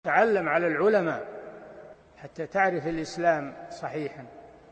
تعلم على العلماء حتى تعرف الإسلام صحيحا.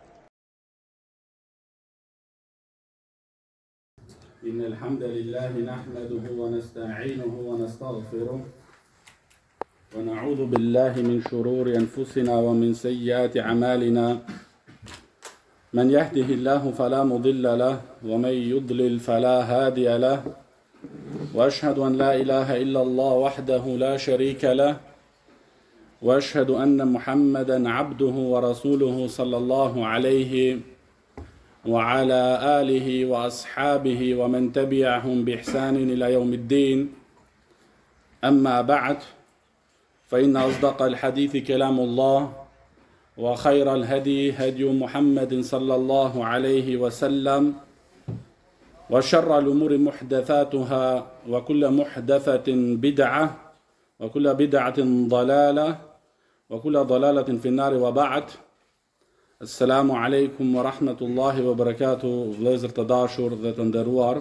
إن الحمد لله نحمده ونستعينه ونستغفره ونعوذ بالله من شرور أنفسنا ومن سيئات أعمالنا. من يهده الله فلا مضل له ومن يضلل فلا هادي له، وأشهد أن لا إله إلا الله وحده لا شريك له، وأشهد أن محمدا عبده ورسوله صلى الله عليه وعلى آله وأصحابه ومن تبعهم بإحسان إلى يوم الدين. أما بعد، فإن أصدق الحديث كلام الله، وخير الهدي هدي محمد صلى الله عليه وسلم، وشر الأمور محدثاتها، وكل محدثة بدعة، وكل بدعة ضلالة، وكل ضلالة في النار. وبعد. Assalamu alaikum wa rahmatullahi wa barakatuh, vëllezër të dashur dhe të nderuar.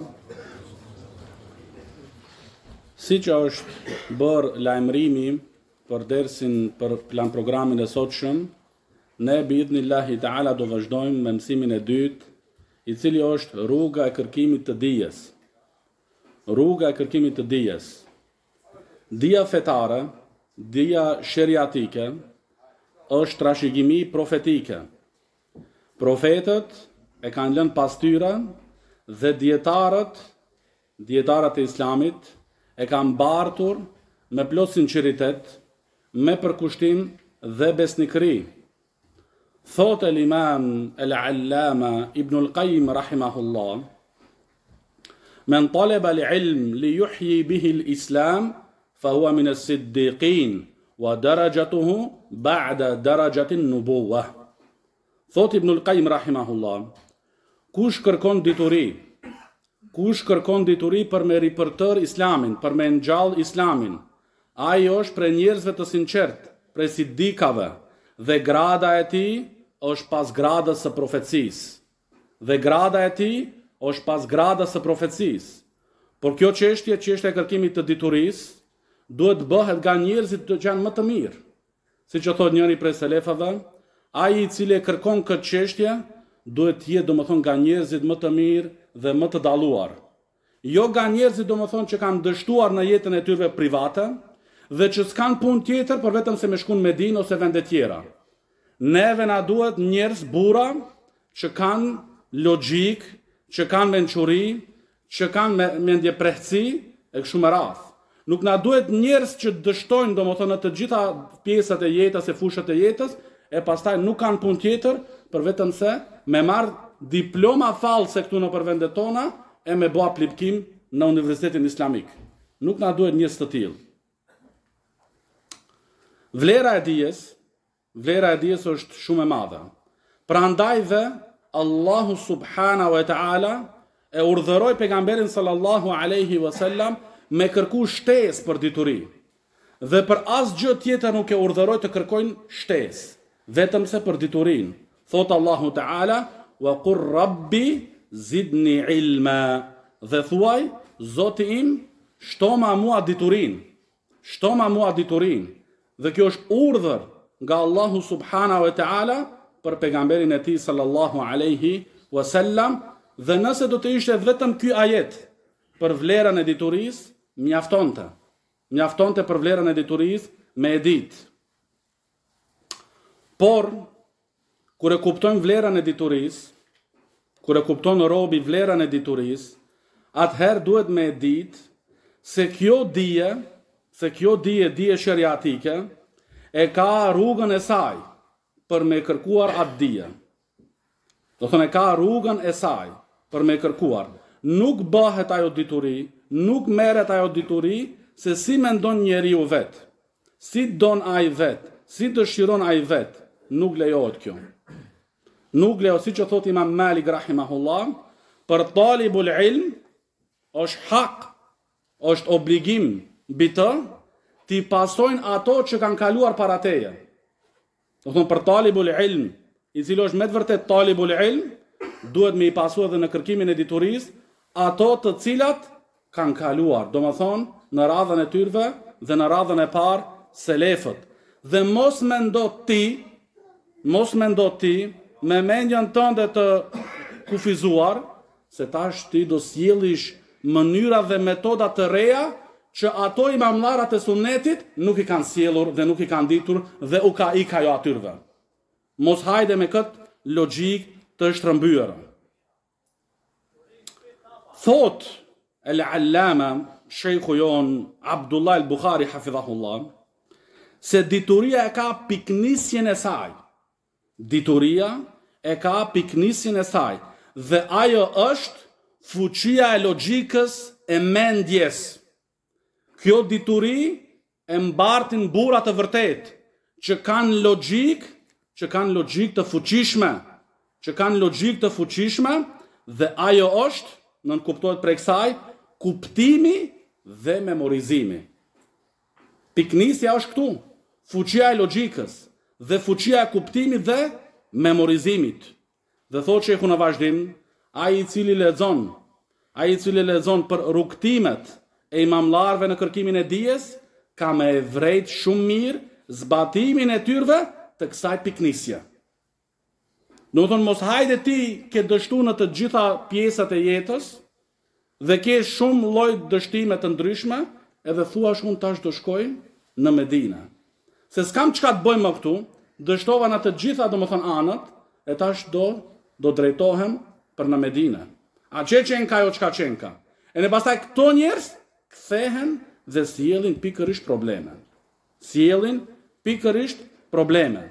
Siç është bërë lajmërimi për dersin për plan programin e sotshëm, ne biidhnillahi taala do vazhdojmë me mësimin e dytë, i cili është rruga e kërkimit të dijes. Rruga e kërkimit të dijes. Dija fetare, dija sheriatike, është trashëgimi profetike. Profetët e kanë lënë pastyra dhe dietarët e Islamit e kanë bartur me plot sinqeritet, me përkushtim dhe besnikëri. Thotë l'imam al-Allama Ibn al-Qayyim rahimahullah: "Men talaba al-ilm li yuhyi bihi al-Islam fa huwa min as-siddiqin wa darajatuhu ba'da darajati an-nubuwah." Thot Ibn al-Qayyim rahimahullah, kush kërkon dituri për me ripërtër Islamin, për me ngjall Islamin, ai është prej njerëzve të sinqert, prej sidikave, dhe grada e tij është pas gradës së profecisë. Por kjo çështje e kërkimit të diturisë, duhet bëhet nga njerëzit që janë më të mirë. Siç e thot njëri prej selefave, ai i cili e kërkon këtë çështje duhet të jetë domethënë nga njerëzit më të mirë dhe më të dalluar. Jo nga njerëzit domethënë që kanë dështuar në jetën e tyre private dhe që s'kan punë tjetër për vetëm se me shkuën në Medinë ose vende tjera. Neve na duhet njerëz burra që kanë logjik, që kanë mençuri, që kanë mendje prehtësi e kështu me radhë. Nuk na duhet njerëz që dështojnë domethënë në të gjitha pjesët e jetës e fushat e jetës, e pastaj nuk kanë punë tjetër për vetëm se me marrë diploma fallse këtu në vendet tona e me bë aplikim në Universitetin Islamik. Nuk na duhet njerëz të tillë. Vlera e dijes është shumë e madhe. Prandaj dhe Allahu subhanahu wa taala e urdhëroi pejgamberin sallallahu alaihi wasallam me kërku shtesë për dituri. Dhe për asgjë tjetër nuk e urdhëroi të kërkojnë shtesë, vetëm se për diturin. Thot Allahu Ta'ala: "Wa qur rabbi zidni ilma." Dhe thuaj, Zoti im, shto ma mua diturin. Dhe kjo është urdhër nga Allahu Subhanahu wa Ta'ala për pejgamberin e tij sallallahu alaihi wasallam. Dhe nëse do të ishte vetëm ky ajet për vlerën e diturisë, mjaftonte për vlerën e diturisë me e ditë. Por, kur e kuptojmë vlerën e diturisë, kur e kupton robi vlerën e diturisë, atëherë duhet me e ditë se kjo dije sheriatike e ka rrugën e saj për me kërkuar atë dije. Do thonë e ka rrugën e saj për me kërkuar. Nuk bëhet ajo dituri, nuk merret ajo dituri se si mendon njeriu vet, si don ai vet, si dëshiron ai vet. Nuk lejohet kjo. Nuk lejohet, siç e thot Imam Malik rahimahullah, për talibul ilm është hak, është obligim mbi të t'i pasojnë ato që kanë kaluar para teje. Do thonë për talibul ilm, i cili është me të vërtet talibul ilm, duhet me i pasua edhe në kërkimin e diturisë ato të cilat kanë kaluar, domethënë në radhën e tyre dhe në radhën e parë selefët. Dhe mos mendo ti me mendjen tënde të kufizuar se tash ti do sjellish mënyra dhe metoda të reja që ato imamllarët e Sunetit nuk i kanë sjellur dhe nuk i kanë ditur dhe u ka ik ajo atyrve. Mos hajde me këtë logjik të shtrëmbyer. Thot el-Allama Sheikhu jon Abdullah el-Bukhari hafidhahullah se dituria e ka piknisjen e saj. Dituria e ka piknisjen e saj dhe ajo është fuqia e logjikës e mendjes. Kjo dituri e mbartin burra të vërtet që kanë logjik të fuqishme, dhe ajo është, nën kuptohet prej kësaj, kuptimi dhe memorizimi. Piknisja është këtu, fuqia e logjikës dhe fuqia e kuptimit dhe memorizimit. Dhe thotë shehu në vazhdim, ai i cili lexon për rrugtimet e imamllarëve në kërkimin e dijes, ka me e vrejt shumë mirë zbatimin e tyrve të kësaj piknisje. Do të thonë mos hajde ti ke dështu në të gjitha pjesët e jetës dhe ke shumë lloj dështime të ndryshme, edhe thua unë tash do shkoj në Medinë. Se s'kam çka të bëj më këtu, dështova në të gjitha domethënë anët, e tash do drejtohem për në Medinë. A çenka jo çka çenka. E në pastaj këto njerëz kthehen dhe sjellin pikërisht probleme.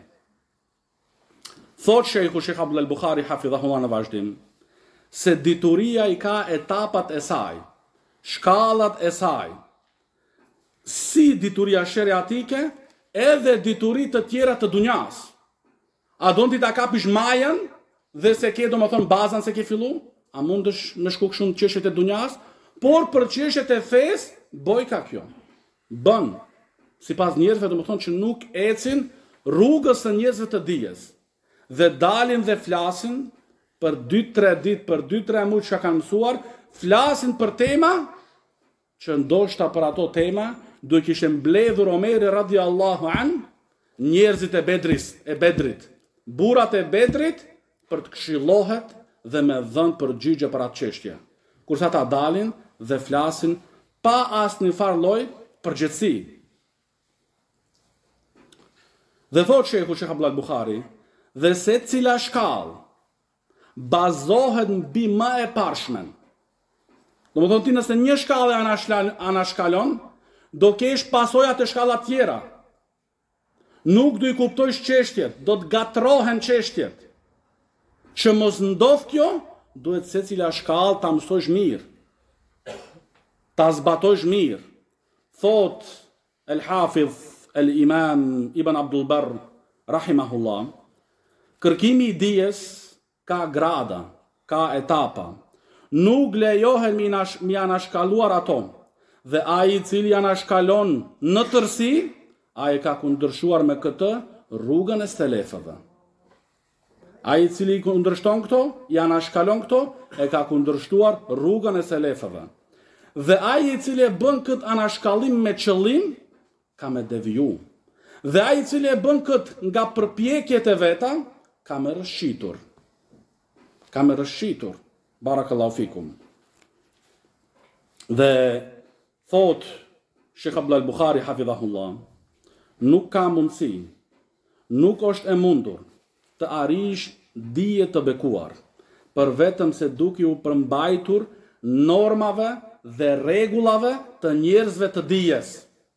Thot Sheikhu Sheikh Abdullah al-Bukhari hafidhahullah në vazhdim, se dituria i ka etapat e saj, shkallat e saj, si dituria sheriatike, edhe diturit të tjera të dunjas. A do ti ta kapish majën dhe se ke domethënë bazën se ke fillu? A mundesh me shku kështu në çështjet e dunjas? Por për çështjet e fesë, bojka kjo. Bën, sipas njerëzve domethënë që nuk ecin rrugës së njerëzve të dijes. Dhe dalin dhe flasin për 2-3 ditë, për 2-3 muaj që kanë mësuar, flasin për tema që ndoshta për ato tema duhet kishte mbledhur Omeri radiallahu an, njerëzit e Bedrit, burrat e Bedrit, për të këshillohet dhe me dhënë përgjigje për atë çështje. Kurse ata dalin dhe flasin pa asnjë farë lloj përgjegjësi. Dhe thot Sheikhu Sheikh Abdullah al-Bukhari, dhe se cila shkallë bazohet mbi më e parshmen. Do më thonë ti nëse një shkallë anashkalon, do kesh pasojat e shkallat tjera. Nuk do i kuptojsh çështjet, do të gatrohen çështjet. Që mos ndodh kjo, duhet se cila shkallë ta mësojsh mirë. Ta zbatojsh mirë. Thot el-Hafidh el-Imam Ibn Abdul Barr rahimahullah, kërkimi i dijes ka grada, ka etapa. Nuk lejohen mi anashkaluar ato. Dhe ai i cili anashkalon në tërësi, ai ka kundërshuar me këtë rrugën e selefëve. Ai i cili kundërshton këto, i anashkalon këto, e ka kundërshtuar rrugën e selefëve. Dhe ai i cili e bën këtë anashkallim me qëllim, ka me deviju. Dhe ai i cili e bën këtë nga përpjekjet e veta, ka me rëshqitur. Barakallahu fikum. Dhe thot Sheikh Abdullah al-Bukhari hafidhahullah, nuk ka mundësi, nuk është e mundur të arish dije të bekuar, për vetëm se duke u përmbajtur normave dhe rregullave të njerëzve të dijes.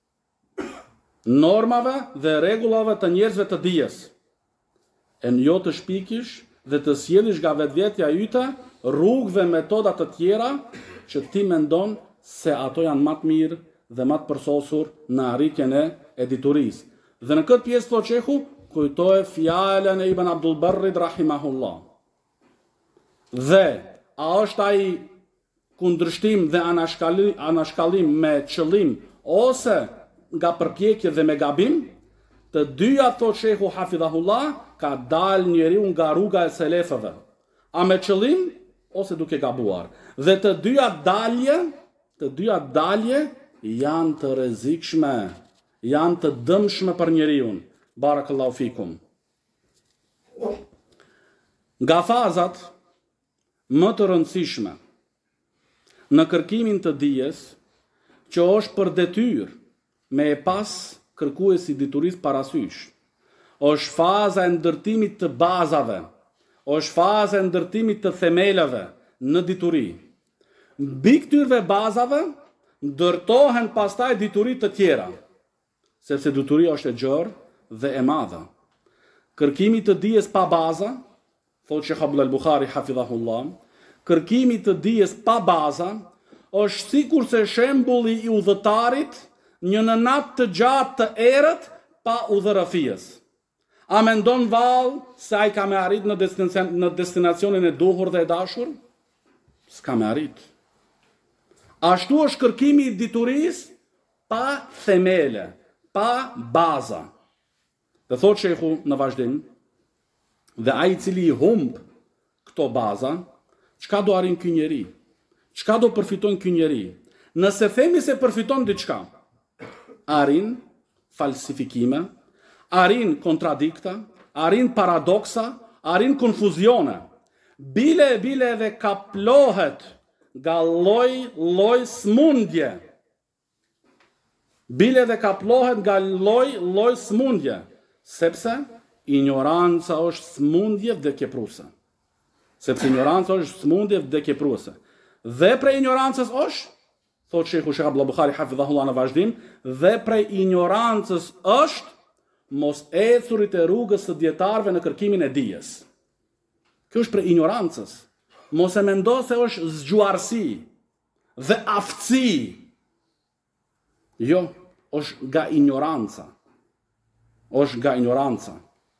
Normave dhe rregullave të njerëzve të dijes. E në jo të shpikish dhe të sjellish nga vetvetja yte rrugë dhe metoda të tjera që ti mendon se ato janë më të mirë dhe më të përsosur në arritjen e editurisë. Dhe në këtë pjesë thotë shehu, kujtohet fjalën e Ibn Abdul Barrit rahimahullah. Dhe a është ai kundërshtim dhe anashkallim me qëllim ose nga përpjekje dhe me gabim? Të dyja, thot shehu hafidhahullah, ka dal njeriu nga rruga e selefëve, a me qëllim ose duke gabuar. Dhe të dyja dalje janë të rrezikshme. janë të dëmshme për njeriun. Barakallahu fikum. Nga fazat më të rëndësishme në kërkimin të dijes, që është për detyrë me e pas kërkuesi dituris parasysh, është faza e ndërtimit të bazave, është faza e ndërtimit të themelave në dituri. Mbi këtyre bazave ndërtohen pastaj diturit të tjera, sepse dituria është e gjerë dhe e madhe. Kërkimi të dijes pa baza, thotë Sheikh Abdullah al-Bukhari hafidhahullah, kërkimi të dijes pa baza është sikur se shembulli i udhëtarit një në natë të gjatë të errët pa udhërëfies. A mendon vallë se ai ka me arrit në destinacionin e duhur dhe e dashur? S'ka me arrit. Ashtu është kërkimi i diturisë pa themele, pa baza. Dhe thot shehu në vazhdim, dhe ai i cili i humb këto baza, çka do arrin ky njeri? Çka do përfiton ky njeri? Nëse themi se përfiton diçka, arrin falsifikime, arrin kontradikta, arrin paradoksa, arrin konfuzione. Bile edhe kaplohet nga lloj smundje. Bile dhe kaplohet nga lloj smundje, sepse ignoranca është smundje vdekjepruese. Sepse ignoranca është smundje vdekjepruese. Dhe prej ignorancës është, thot Sheikhu Sheikh Abdullah Bukhari hafidhahullah në vazhdim, dhe prej ignorancës është mos ecurit e rrugës së dietarëve në kërkimin e dijes. Kjo është prej ignorancës. Mos e mendo se është zgjuarsi dhe aftësi. Jo, është nga ignoranca. Është nga ignoranca.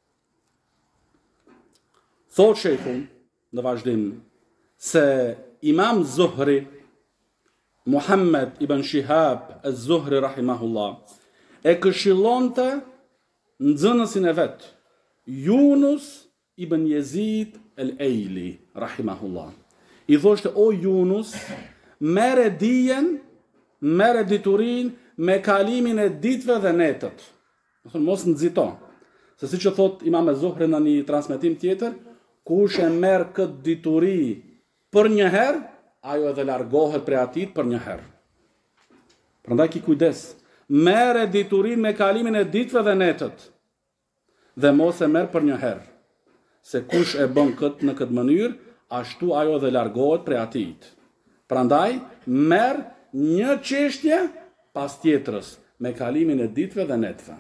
Thot Sheikhu në vazhdim se Imam Zuhri, Muhammed ibn Shihab az-Zuhri rahimahullah, e këshillonte nxënësin e vet, Yunus ibn Yazid al-Aili rahimahullah. I thoshte, o Yunus, merre dijen, merre diturin me kalimin e ditëve dhe netët. Mos nxito. Se siç e thot Imam az-Zuhri në një transmetim tjetër, kush e merr këtë dituri për një herë, ajo edhe largohet prej atit për një herë. Prandaj ki kujdes. Merre diturin me kalimin e ditëve dhe netët. Dhe mos e merr për një herë. Se kush e bën këtë në këtë mënyrë, ashtu ajo edhe largohet prej atit. Prandaj merr një çështje pas tjetrës me kalimin e ditëve dhe netëve.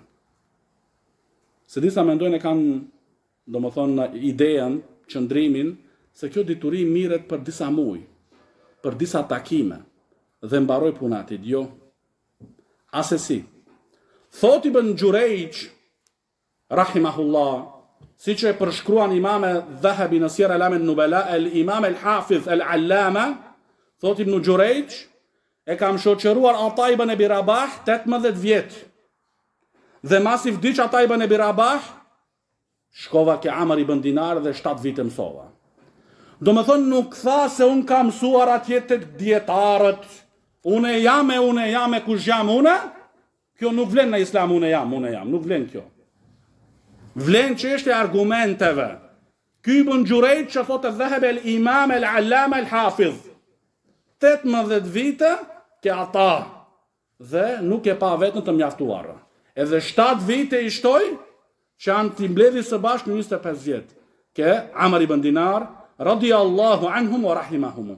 Se disa mendojnë e kanë, domethënë, ideën, qëndrimin, se kjo dituri mirret për disa muaj, për disa takime, dhe mbaroj punatit. Jo. Asesi. Thot Ibn Jurejq, rahimahullah, si që e përshkruan imame Dhahabi në Sierra Alamin Nubala, imam el-Hafiz el-Allama, thot Ibn Jurejq, e kam shoqëruar Ata ibn Abi Rabah 18 vjet. Dhe masi vdiq Ata ibn Abi Rabah, shkova ke Amr ibn Dinar dhe 7 vite mësova. Do me thonë nuk tha se unë kam mësuar atje të dietarët, une jam e kush jam une, kjo nuk vlen në islam, une jam, nuk vlen kjo. Vlen që është e argumenteve. Ky Ibn Jurejq që thotë dheheb el imam el allama el hafiz. 18 vite ke ata, dhe nuk e pa vetën të mjaftuarë. Edhe 7 vite i shtoj, që anë t'i mbledhi së bashkë në 25 vjet. Ke Amr ibn Dinar, radiallahu anhum wa rahimahum.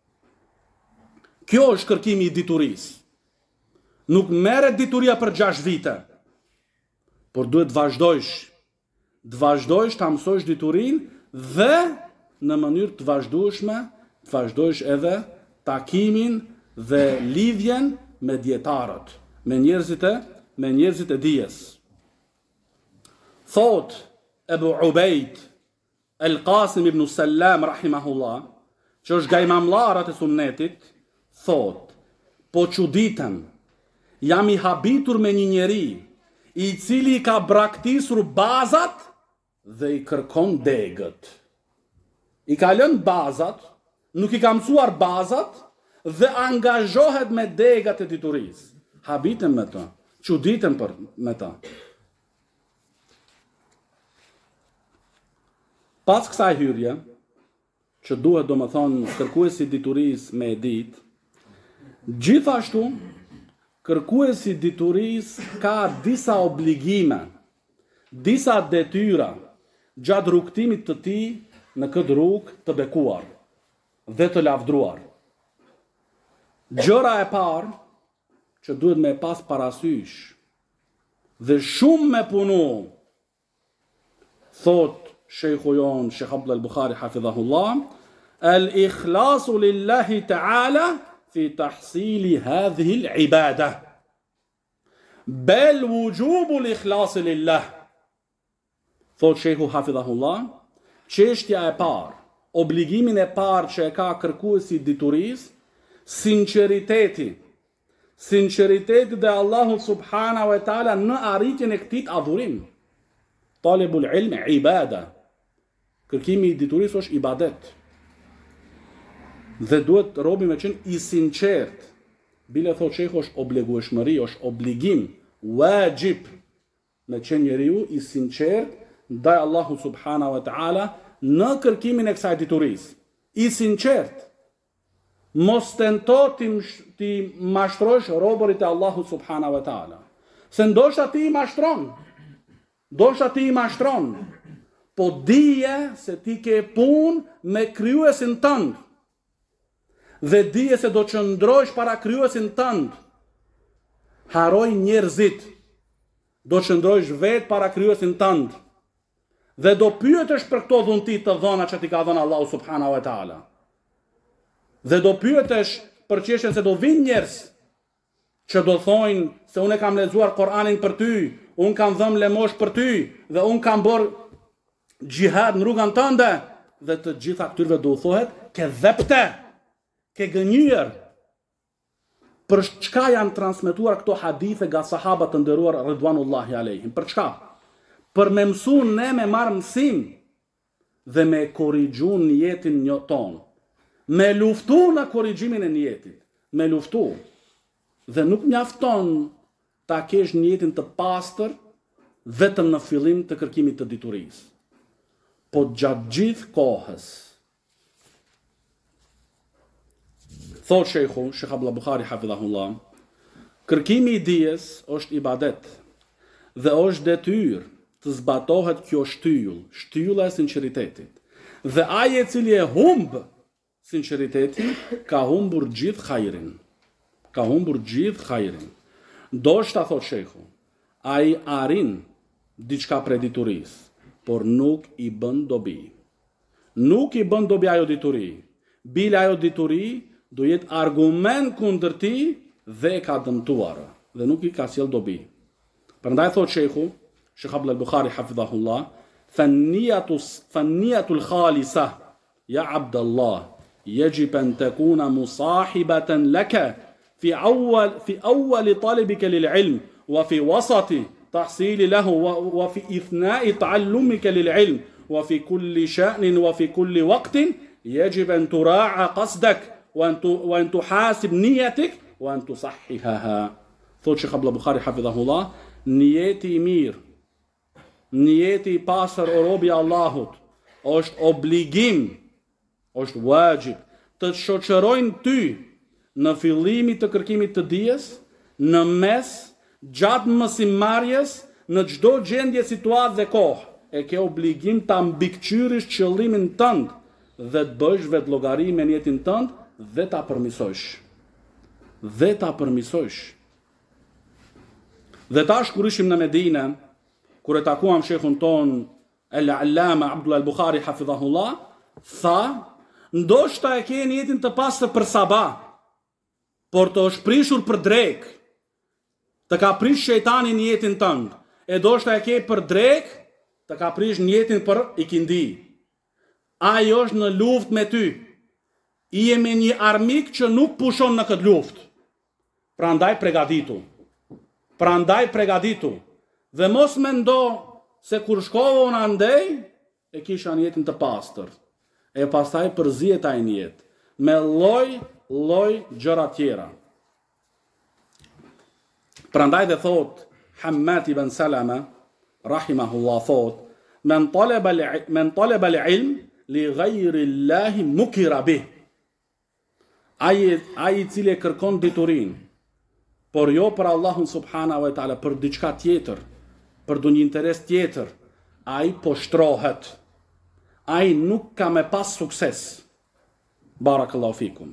Kjo është kërkimi i diturisë. Nuk merret dituria për 6 vite, por duhet të vazhdojsh ta mësojsh diturin dhe në mënyrë të vazhdueshme, të vazhdojsh edhe takimin dhe lidhjen me dietarët, me njerëzit e dijes. Thot Ebu Ubejd El-Qasim ibn Sallam rahimahullah, që është nga imamllarët e sunnetit, thot, po çuditem, jam i habitur me një njeri i cili ka braktisur bazat dhe i kërkon degët. I ka lënë bazat, nuk i ka mësuar bazat dhe angazhohet me degat e diturisë. Habitem me të. çuditën për me ta. Pas kësaj hyrje, që duhet do më thonë kërkuesi dituris me dit, gjithashtu kërkuesi dituris ka disa obligime, disa detyra gjatë rrugtimit të tij në këtë rrugë të bekuar dhe të lavdruar. Gjëra e parë që duhet me pas parasysh dhe shumë me punu, thot Shejhu jon, Shejh Abdullah al-Bukhari hafidhahullah, al-ikhlasu lillahi ta'ala fi tahsili hadhihi al-ibada. Bel wujubu l-ikhlasi lillah. Thot Shejhu hafidhahullah, çështja e parë, obligimin e parë që e ka kërkuesi dituris, sinqeriteti dhe Allahu subhanahu wa taala në arritjen e këtij adhurim. Talibul ilm ibada. Kërkimi i dituris është ibadet. Dhe duhet robi me qenë i sinqert. Bile thot shehu është obligueshmëri, është obligim, wajib, me qenë njeriu i sinqert ndaj Allahu subhanahu wa taala në kërkimin e kësaj dituris. I sinqert. Mos tento ti mashtrosh robërit e Allahu subhanahu wa taala. Se ndoshta ti i mashtron. Po dije se ti ke punë me krijuesin tënd. Dhe dije se do qëndrosh para krijuesin tënd. Haroj njerëzit. Do qëndrosh vetë para krijuesin tënd. Dhe do pyetesh për këto dhunti të dhëna që ti ka dhënë Allahu subhanahu wa taala. Dhe do pyetesh për çështjen se do vinë njerëz që do thojnë se unë kam lexuar Kur'anin për ty, unë kam dhënë lemosh për ty dhe unë kam bërë gjihad në rrugën tënde, dhe të gjitha këtyre do u thohet ke dhepte, ke gënjur. Për çka janë transmetuar këto hadithe nga sahabët të nderuar ridwanullahi alejhim? Për çka? Për me mësu ne me marrë mësim dhe me korrigju njetin tonë. Me luftu në korrigjimin e njetit. Me luftu. Dhe nuk mjafton ta kesh njetin të pastër vetëm në fillim të kërkimit të diturisë. Po gjatë gjithë kohës. Thot Shejhu, Shejh Abdullah Bukhari hafidhahullah, kërkimi i dijes është ibadet dhe është detyrë të zbatohet kjo shtylla e sinqeritetit. Dhe ai i cili e humb sinqeritetin ka humbur gjithë hajrin. Ndoshta thot Shejhu, ai arrin diçka prej diturisë, por nuk i bën dobi. Nuk i bën dobi ajo dituri. Bile ajo dituri do jetë argument kundër tij dhe e ka dëmtuar dhe nuk i ka sjell dobi. Prandaj thot Shejhu, Shejh Abdullah al-Bukhari hafidhahullah, fanniyatul khalisa ya Abdullah يجب أن تكون مصاحبة لك في أول طلبك للعلم وفي وسط تحصيل له وفي إثناء تعلمك للعلم وفي كل شأن وفي كل وقت يجب أن تراعى قصدك وأن تحاسب نيتك وأن تصححها. Thot Shejh Abdullah Bukhari hafidhahullah, niyeti i mirë, niyeti i pastër o robi Allahut është obligim, është wajib, të shoqërojnë ty në fillimin të kërkimit të dijes, në mes, gjatë mësimmarrjes, në çdo gjendje, situatë dhe kohë. E ke obligim ta mbikëqyrish qëllimin tënd dhe të bësh vetë llogari me niyetin tënd dhe ta përmirësosh. Dhe tash kur ishim në Medinë, kur e takuam shehun ton al-Allama Abdullah al-Bukhari hafidhahullah, tha, ndoshta e ke niyetin të pastër për sabah, por të është prishur për drek, të ka prish shejtani niyetin tënd, e ndoshta e ke për drek, të ka prish niyetin për ikindi. Ai është në luftë me ty. I jemi një armik që nuk pushon në këtë luftë. Prandaj pregaditu. Dhe mos mendo se kur shkova unë andej, e kisha niyetin të pastër. E pastaj përzihet ai niyet me lloj gjëra tjera. Prandaj dhe thot Hammad ibn Salama rahimahullah thot men talaba al-ilm li ghayri Allah mukira bih. Ai I cili e kërkon diturin, por jo për Allahun subhanahu wa taala, për diçka tjetër, për ndonjë interes tjetër, ai po shtrohet. Ai nuk ka me pas sukses. Barakallahu fikum.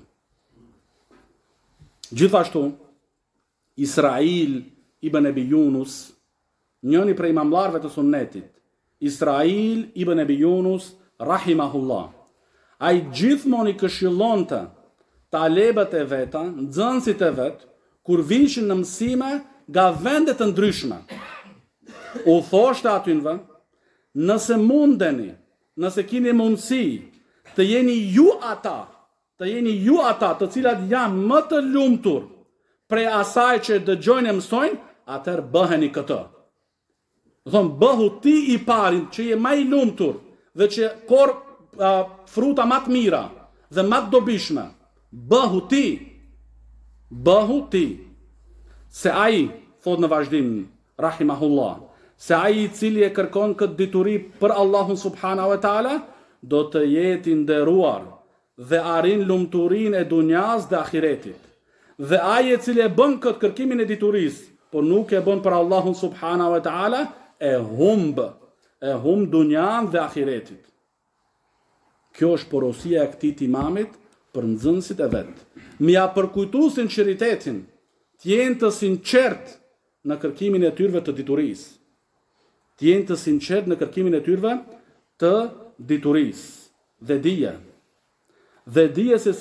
Gjithashtu, Israil ibn Abi Yunus, njëni prej imamlarëve të sunnetit, Israil ibn Abi Yunus rahimahullah, ai gjithmonë I këshillonte talebët e veta, nxënësit e vet, kur vishin në mësime nga vende të ndryshme. U thoshte atynve, nëse mundeni, nëse keni mundësi, të jeni ju ata të cilat janë më të lumtur prej asaj që dëgjojnë e mësojnë, atëherë bëheni këtë. Thonë, bëhu ti I parin që je më I lumtur dhe që fruta më të mira dhe më të dobishme. Bëhu ti. Se ai, thot në vazhdim, rahimahullah, se ai I cili e kërkon këtë dituri për Allahun subhanahu wa taala, do të jetë I nderuar dhe arrin lumturin e dunjas dhe ahiretit. Dhe ai I cili e bën këtë kërkimin e diturisë, por nuk e bën për Allahun subhanahu wa taala, e humb dunjan dhe ahiretit. Kjo është porosia e këtij imamit për nxënësit e vet. Mja përkujtu sinqeritetin, të jenë të sinqert në kërkimin e tyre të diturisë. Të jenë të sinqert në kërkimin e tyre të diturisë. Dhe dije se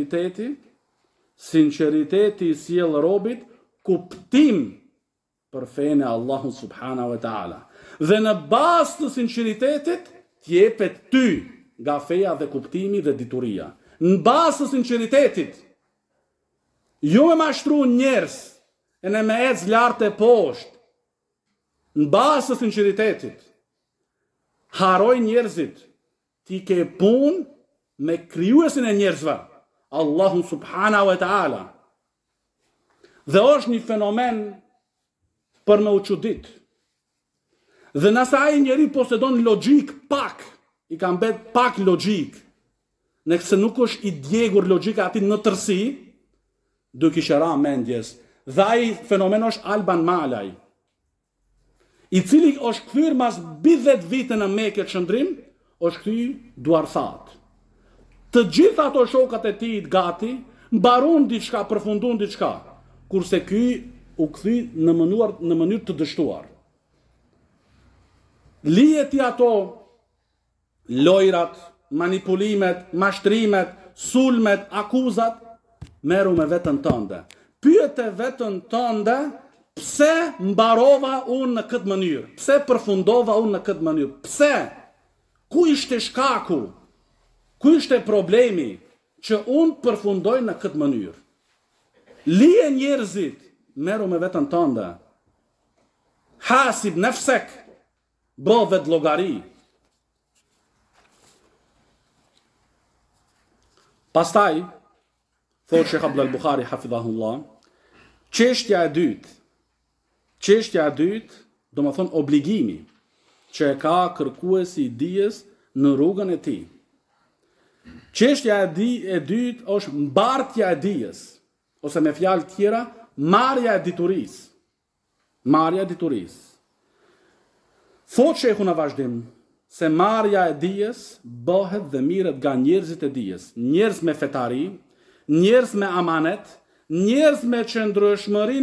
sinqeriteti sjell robit kuptim për fenë e Allahut subhanahu wa taala. Dhe në bazë të sinqeritetit t'jepet ty nga feja dhe kuptimi dhe dituria. Në bazë të sinqeritetit, jo me mashtru njerëz e ne me ec lart e poshtë. Në bazë të sinqeritetit, haroj njerëzit, ti ke punë me krijuesin e njerëzve, Allahun subhanahu wa taala. Dhe është një fenomen për me u çudit. Dhe nëse ai njeri posedon logjik pak, I ka mbet pak logjik, nëse nuk është I djegur logjika ati në tërsi, do kishte ra mendjes. Dhe ai fenomen është Alban Malaj, I cili është kthyer mas 10 vite në Mekë çndrim, është kthyer duarthat. Të gjithë ato shokat e tij gati mbaron diçka, përfundon diçka, kurse ky u kthi në mënyrë të dështuar. Lihet I ato lojrat, manipulimet, mashtrimet, sulmet, akuzat, merru me veten tënde. Pyete veten tënde, pse mbarova unë në këtë mënyrë? Pse përfundova unë në këtë mënyrë? Pse? Ku ishte shkaku? Ku ishte problemi që unë përfundoj në këtë mënyrë? Lije njerëzit, merru me veten tënde. Hasib nafsek, bë vetë llogari. Pastaj, thot Sheikh Abdul Bukhari hafidhahullah, çështja e dytë, do më thonë obligimi që e ka kërkuesi I dijes në rrugën e tij. Çështja e dytë është mbartja e dijes, ose me fjalë tjera, marrja e diturisë. Thot shehu në vazhdim, se marrja e dijes bëhet dhe mirët nga njerëzit e dijes, njerëz me fetari, njerëz me amanet, njerëz me qëndrueshmëri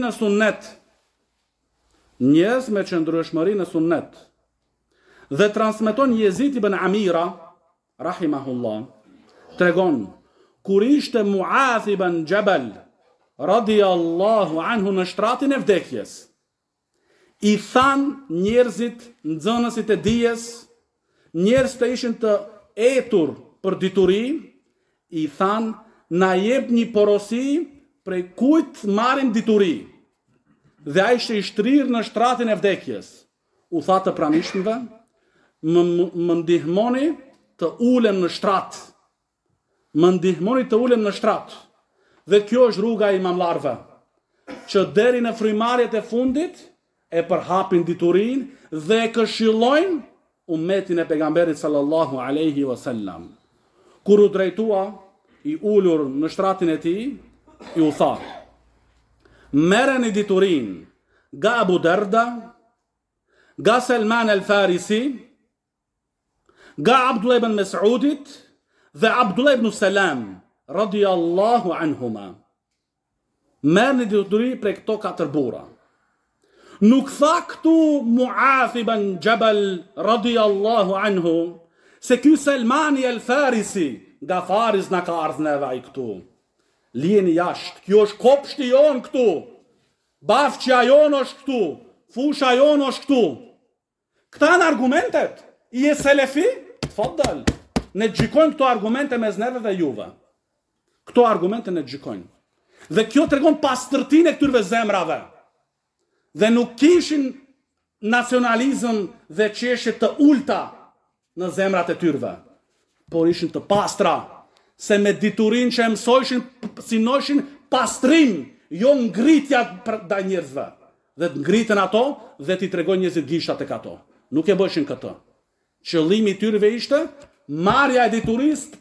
në sunnet. Dhe transmeton Jezid ibn Amira, rahimahullah, tregon, kur ishte Muadh ibn Jabal, radiallahu anhu në shtratin e vdekjes, I than njerëzit, nxënësit e dijes, njerëz të ishin të etur për dituri, I than, na jep një porosi prej kujt marrim dituri. Dhe ai ishte I shtrirë në shtratin e vdekjes. U tha të pranishmëve, më ndihmoni të ulem në shtrat. Dhe kjo është rruga e imamlarëve. që deri në frymarrjet e fundit e përhapin diturin dhe e këshillojnë ummetin e pejgamberit sallallahu alaihi wasallam. Kur u drejtua i ulur në shtratin e tij, i u tha: merreni diturin nga Abu Darda, nga Salman al-Farisi, nga Abdullah ibn Mas'udit dhe Abdullah ibn Salam radiyallahu anhuma. Merrni dituri prej këto 4 burra. Nuk tha këtu Muadh ibn Jabal radiyallahu anhu se ky Salmani al-Farisi nga Faris na ka ardhur neve ai këtu. Lijeni jashtë, kjo është kopshti jon këtu. Bafçja jon është këtu, fusha jon është këtu. Këta janë argumentet. I e selefi? Tfaddal. Ne gjykojmë këto argumente mes neve dhe juve. Këto argumente ne gjykojmë. Dhe kjo tregon pastërtinë e këtyre zemrave. Dhe nuk kishin nacionalizëm dhe qeshje të ulta në zemrat e tyre, por ishin të pastra, se me diturin që e mësojshin, sinoshin pastrim, jo ngritja da njerëzve. Dhe të ngritën ato dhe t'i tregojnë njerëzit gishtat e kato. Nuk e bëshin këtë. Qëllimi i tyre ishte marrja e diturisë të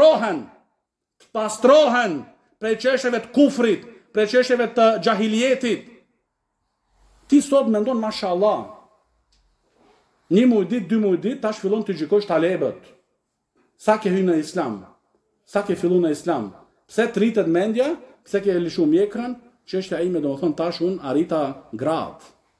pastrohen prej çështjeve të kufrit, prej çështjeve të xahilietit. Ti sot mendon mashallah. 1 muaj ditë, 2 muaj ditë, tash fillon të gjykosh talebët. Sa ke hyrë në Islam? Sa ke filluar në Islam? Pse të rritet mendja? Pse ke lëshuar mjekrën? Çështja ime domethën tash un arrita grad.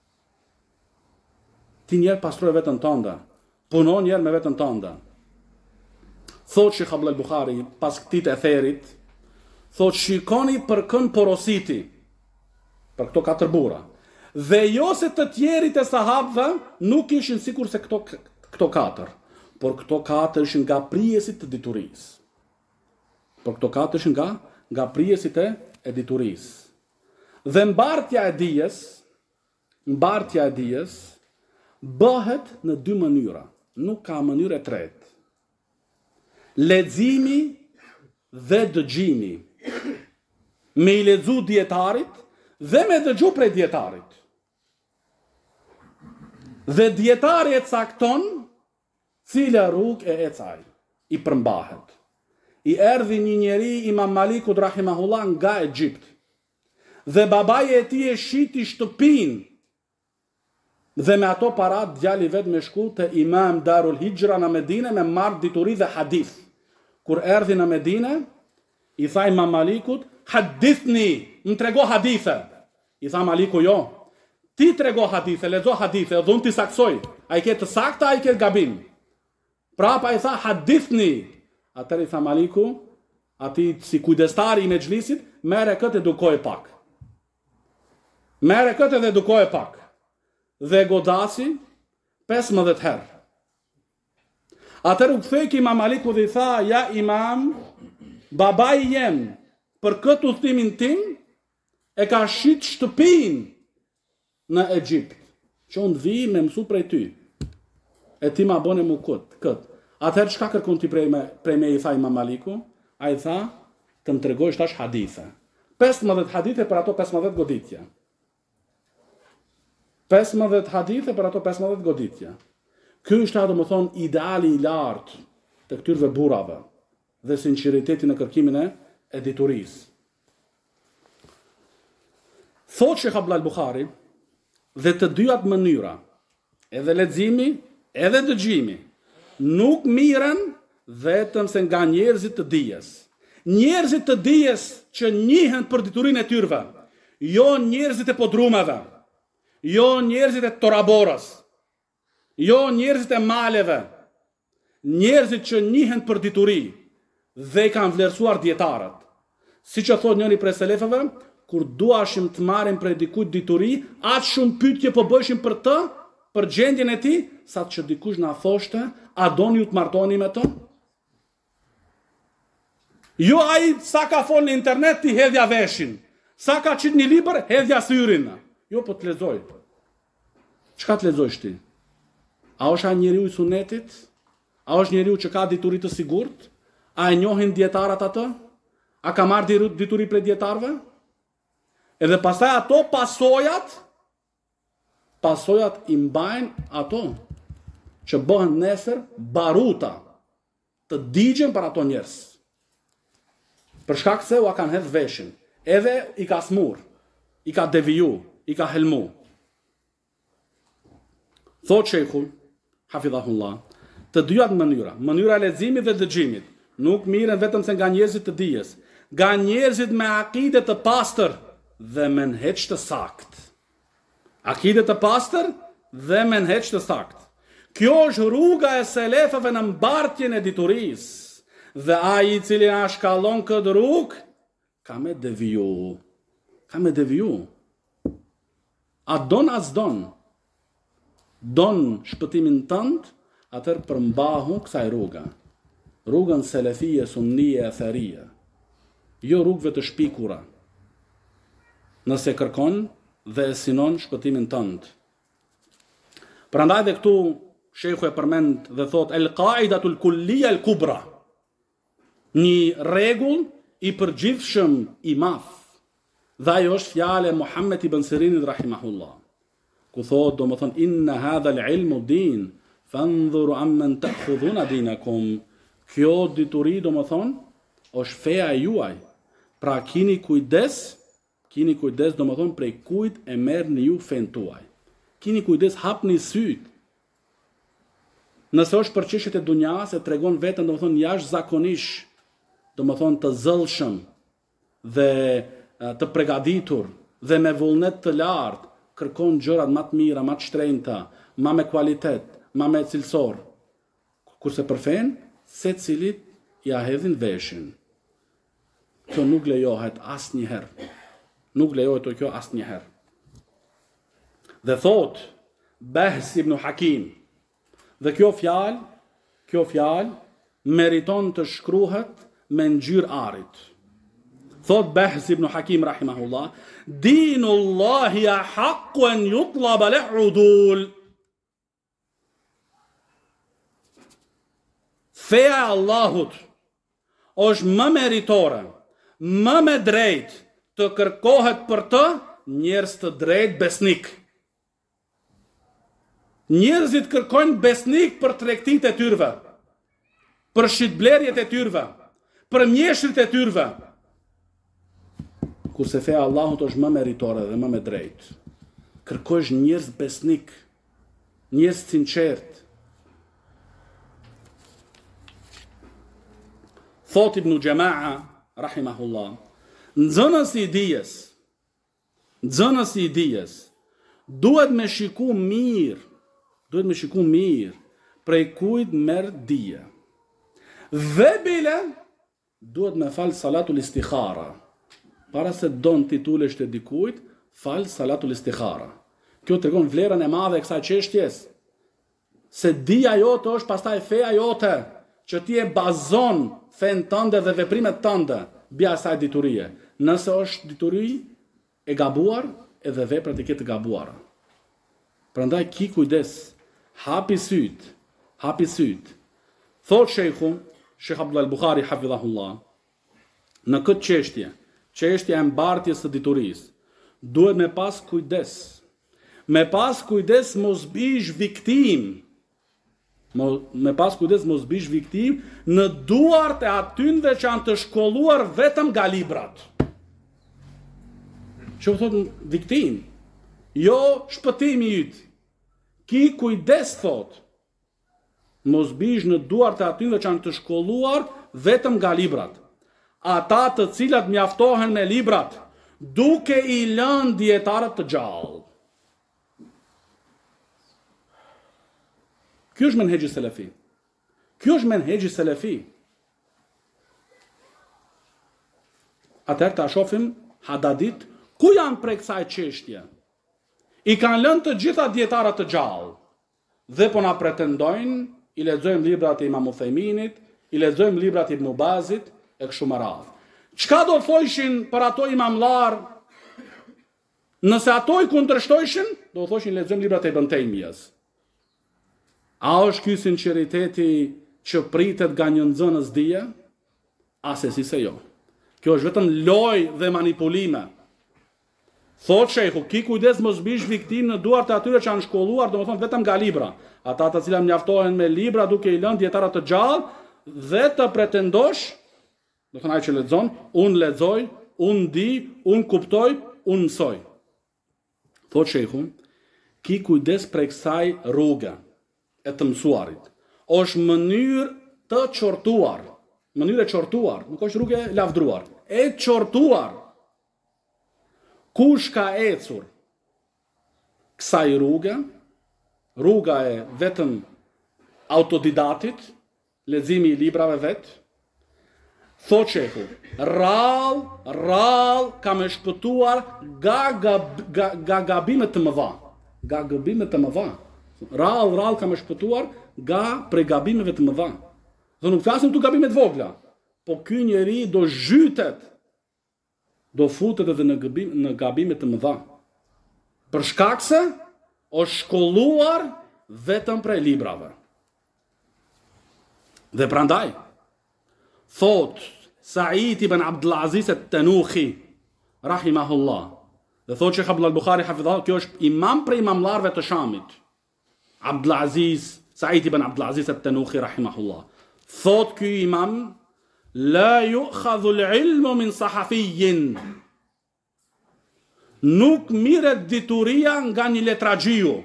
Ti njerë pastroj vetën tënde. Punon njerë me vetën tënde. Thot Sheikh Abdullah al-Bukhari pas këtij e therit, thot shikoni për kën porositi për këto 4 burra. Dhe jo se të tjerit e sahabëve nuk ishin sikur se këto 4, por këto 4 ishin nga prijesit të diturisë. Por këto 4 ishin nga prijesit e diturisë. Dhe mbartja e dijes bëhet në 2 mënyra, nuk ka mënyrë e tretë. Leximi dhe dëgjimi. Me i lexu dietarit dhe me dëgju prej dietarit. Dhe dietari e cakton cila rrugë e ecaj, i përmbahet. I erdhi një njeri Imam Malikut rahimahullah nga Egjipt. Dhe babai e tij e shiti shtëpinë. Dhe me ato parat djali vet me shku te Imam Darul Hijra në Medinë me marr dituri dhe hadith. Kur erdhi në Medinë, i tha Imam Malikut, hadithni, më trego hadithe. I tha Maliku, jo, ti trego hadithe, lexo hadithe, dhe unë ti saksoj. A i ke të sakta, a i ke gabim. Prapa i tha, hadithni. Atër i tha Maliku, ati si kujdestari i mexhlisit, mere këtë edukoj pak. Dhe godasi 15 herë. Atër u kthej Imam Maliku dhe i tha, ja imam, babai jem, për këtë udhëtimin tim, e ka shit shtëpinë në Egjipt, që unë vi me mësu prej ty. E ti ma bone mu këtë. Atëherë çka kërkon ti prej me i tha Imam Maliku? A i tha, të më tregojsh tash hadithe. 15 hadithe për ato 15 goditja. 15 hadithe për ato 15 goditja. Ky është ato më thonë ideali i lartë të këtyrve burrave dhe sinqeriteti në kërkimin e diturisë. Thot Sheikh Abdullah al-Bukhari, dhe të dyat mënyra, edhe leximi, edhe dëgjimi, nuk miren vetëm se nga njerëzit të dijes. Njerëzit të dijes që njihen për diturinë e tyre, jo njerëzit e podrumeve, jo njerëzit e toraborës, jo njerëzit e maleve, njerëzit që njihen për dituri dhe kanë vlerësuar dietarët. Siç e thot njëri prej selefëve, kur duashim të marrim prej dikujt dituri, atë shumë pyetje po bëheshim për të, për gjendjen e tij, sa që dikush na thoshte, a doni ju të martoni me të? Jo ai sa ka fol në internet ti hedhja veshin, sa ka qit një libër hedhja syrin. Jo po të lexoj. Çka të lexojsh ti? A është ai njeriu i sunetit? A është njeriu që ka dituri të sigurt? A e njohin dietarat atë? A ka marrë dituri prej dietarëve? Edhe pastaj ato pasojat i mbajnë ato që bëhen nesër baruta të digjen për ato njerëz. Për shkak se u kanë hedhë veshin, edhe i ka smur, i ka deviju, i ka helmu. Thot shejhu, hafidhahullah, të dyja mënyra e leximit dhe dëgjimit, nuk miren vetëm se nga njerëzit të dijes, nga njerëzit me akide të pastër dhe menheq të sakt. Akide të pastër dhe menheq të sakt. Kjo është rruga e selefëve në mbartjen e diturisë. Dhe ai i cili na shkallon këtë rrugë, ka me deviju. A don as don. Don shpëtimin tënd, atër përmbahu kësaj rruga. Rrugën selefie, sunnie e therie. Jo rrugëve të shpikura. Nëse kërkon dhe e sinon shpëtimin tënd. Prandaj dhe këtu shejhu e përmend dhe thot el-qaidatul kulliya el-kubra. Një rregull i përgjithshëm i madh. Dhe ajo është fjale Muhammed ibn Sirinit rahimahullah. Ku thot, domethën inna hadha al-ilmu din, fanzuru amman ta'khudhuna dinakum. Kjo dituri domethën është feja juaj. Pra kini kujdes domethën prej kujt e merrni ju fen tuaj. Kini kujdes, hapni syt. Nëse është për çështjet e dunjas, e tregon veten domethën jashtëzakonisht, domethën të zëllshëm dhe të përgatitur dhe me vullnet të lartë, kërkon gjërat më të mira, më të shtrenjta, më me kualitet, më me cilësor. Kurse për fen, secilit ja hedhin veshin. Kjo nuk lejohet asnjëherë. Dhe thot Bahs ibn Hakim, dhe kjo fjalë meriton të shkruhet me ngjyrë arit. Thot Bahs ibn Hakim rahimahullah, dinullahi ahaqqu an yutlaba le'udul. Feja e Allahut është më meritore, më me drejt të kërkohet për të njerëz të drejt besnik. Njerëzit kërkojnë besnik për tregtit e tyrve, për shitblerjet e tyrve, për mjeshrit e tyrve. Kurse feja Allahut është më meritore dhe më me drejt. Kërkojsh njerëz besnik, njerëz sinqert. Thot Ibn Jama'a rahimahullah, nxënës i dijes duhet me shiku mirë prej kujt merr dije. Dhe bile duhet me fal salatul istikhara. Para se don titulesh të dikujt, fal salatul istikhara. Kjo tregon vlerën e madhe e kësaj çështjes. Se dija jote është pastaj feja jote, që ti e bazon fen tënde dhe veprimet tënde mbi asaj diturie. Nëse është dituri e gabuar, edhe veprat e ke të gabuara. Prandaj ki kujdes, hapi syt. Thot shejhu, Sheikh Abdullah al-Bukhari hafidhahullah, në këtë çështja e mbartjes së diturisë, duhet me pas kujdes. Me pas kujdes mos bish viktim. Në duart e atynve që janë të shkolluar vetëm nga librat. Që u thot viktim? Jo shpëtimi yt. Ki kujdes thot. Mos bish në duart e atynve që janë të shkolluar vetëm nga librat. Ata të cilat mjaftohen me librat, duke i lënë dietarët të gjallë. Kjo është menhexhi selefi. Atëherë ta shohim Hadadit, ku janë prej kësaj çështje? I kanë lënë të gjitha dietarët të gjallë. Dhe po na pretendojnë, i lexojmë librat e Imam Uthejminit, i lexojmë librat e Ibn Bazit e kështu me radhë. Çka do thoshin për ato imamlar? Nëse ato i kundërshtojshin, do thoshin lexojmë librat e Ibn Tejmijas. A është ky sinqeriteti që pritet nga një nxënës dije? Asesi se jo. Kjo është vetëm lojë dhe manipulime. Thot shehu, ki kujdes mos bish viktim në duart e atyre që janë shkolluar, domethënë vetëm nga libra. Ata të cilat mjaftohen me libra duke i lënë dietarë të gjallë dhe të pretendosh, do thënë ai që lexon, unë lexoj, unë di, unë kuptoj, unë mësoj. Thot shehu, ki kujdes prej kësaj rruge e të mësuarit. Është mënyrë të qortuar, mënyrë e qortuar, nuk është rrugë e lavdruar, e qortuar. Kush ka ecur kësaj rruge, rruga e vetëm autodidatit, leximi i librave vet, thot shehu, rall ka më shpëtuar nga gabimet të mëdha, nga gabimet të mëdha. Rall ka më shpëtuar nga prej gabimeve të mëdha. Dhe nuk flasim këtu gabimet vogla, po ky njeri do zhytet, do futet edhe në gabimet të mëdha. Për shkak se është shkolluar vetëm prej librave. Dhe prandaj, thot Said ibn Abdulaziz at-Tanuhi, rahimahullah, dhe thot Sheikh Abdullah al-Bukhari, hafidhahullah, kjo është imam prej imamlarve të Shamit. Said ibn Abdulaziz at-Tanuhi, rahimahullah. Thot ky imam, la yu'khadhu al-ilmu min sahafiyyin. Nuk mirret dituria nga një letragjiu,